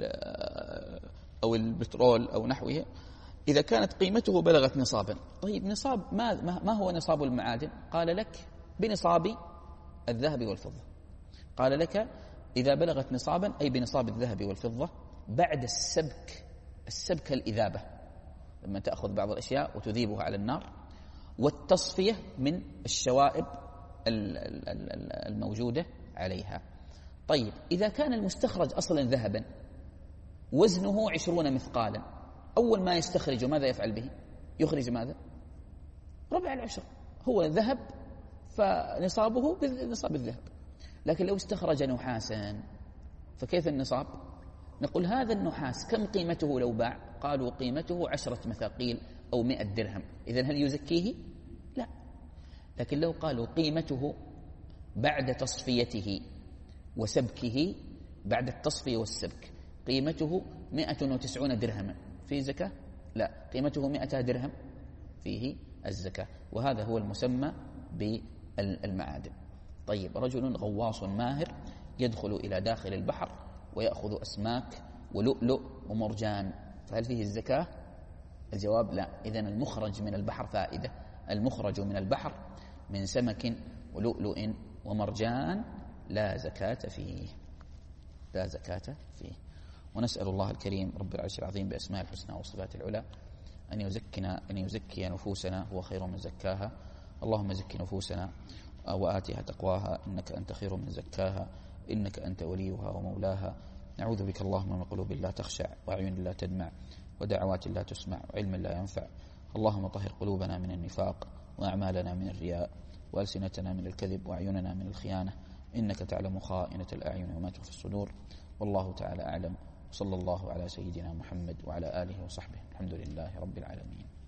أو البترول أو نحوه، إذا كانت قيمته بلغت نصابا. طيب، نصاب ما ما هو نصاب المعادن؟ قال لك بنصاب الذهب والفضة. قال لك إذا بلغت نصابا أي بنصاب الذهب والفضة بعد السبك. السبك الإذابة، لما تأخذ بعض الأشياء وتذيبها على النار، والتصفية من الشوائب الموجودة عليها. طيب، إذا كان المستخرج أصلا ذهبا وزنه عشرون مثقالا، أول ما يستخرجه ماذا يفعل به؟ يخرج ماذا؟ ربع العشر. هو ذهب فنصابه بنصاب الذهب. لكن لو استخرج نحاسا فكيف النصاب؟ نقول هذا النحاس كم قيمته لو باع؟ قالوا قيمته عشرة مثاقيل أو مئة درهم. إذن هل يزكيه؟ لا. لكن لو قالوا قيمته بعد تصفيته وسبكه، بعد التصفية والسبك قيمته مئة وتسعون درهما، فيه زكاة؟ لا. قيمته مئة درهم، فيه الزكاة. وهذا هو المسمى بالمعادن. طيب، رجل غواص ماهر يدخل إلى داخل البحر ويأخذ أسماك ولؤلؤ ومرجان، فهل فيه الزكاة؟ الجواب لا. إذن المخرج من البحر فائدة. المخرج من البحر من سمك ولؤلؤ ومرجان لا زكاة فيه، لا زكاة فيه. ونسأل الله الكريم رب العرش العظيم بأسماء الحسنى وصفات العلى أن يزكنا أن يزكي نفوسنا، هو خير من زكاها. اللهم زك نفوسنا وآتها تقواها، إنك أنت خير من زكاها، إنك أنت وليها ومولاها. نعوذ بك اللهم من قلوب لا تخشع، وأعين لا تدمع، ودعوات لا تسمع، وعلم لا ينفع. اللهم طهر قلوبنا من النفاق، وأعمالنا من الرياء، وألسنتنا من الكذب، وأعيننا من الخيانة، إنك تعلم خائنة الأعين وما تخفي الصدور. والله تعالى أعلم. وصلى الله على سيدنا محمد وعلى آله وصحبه. الحمد لله رب العالمين.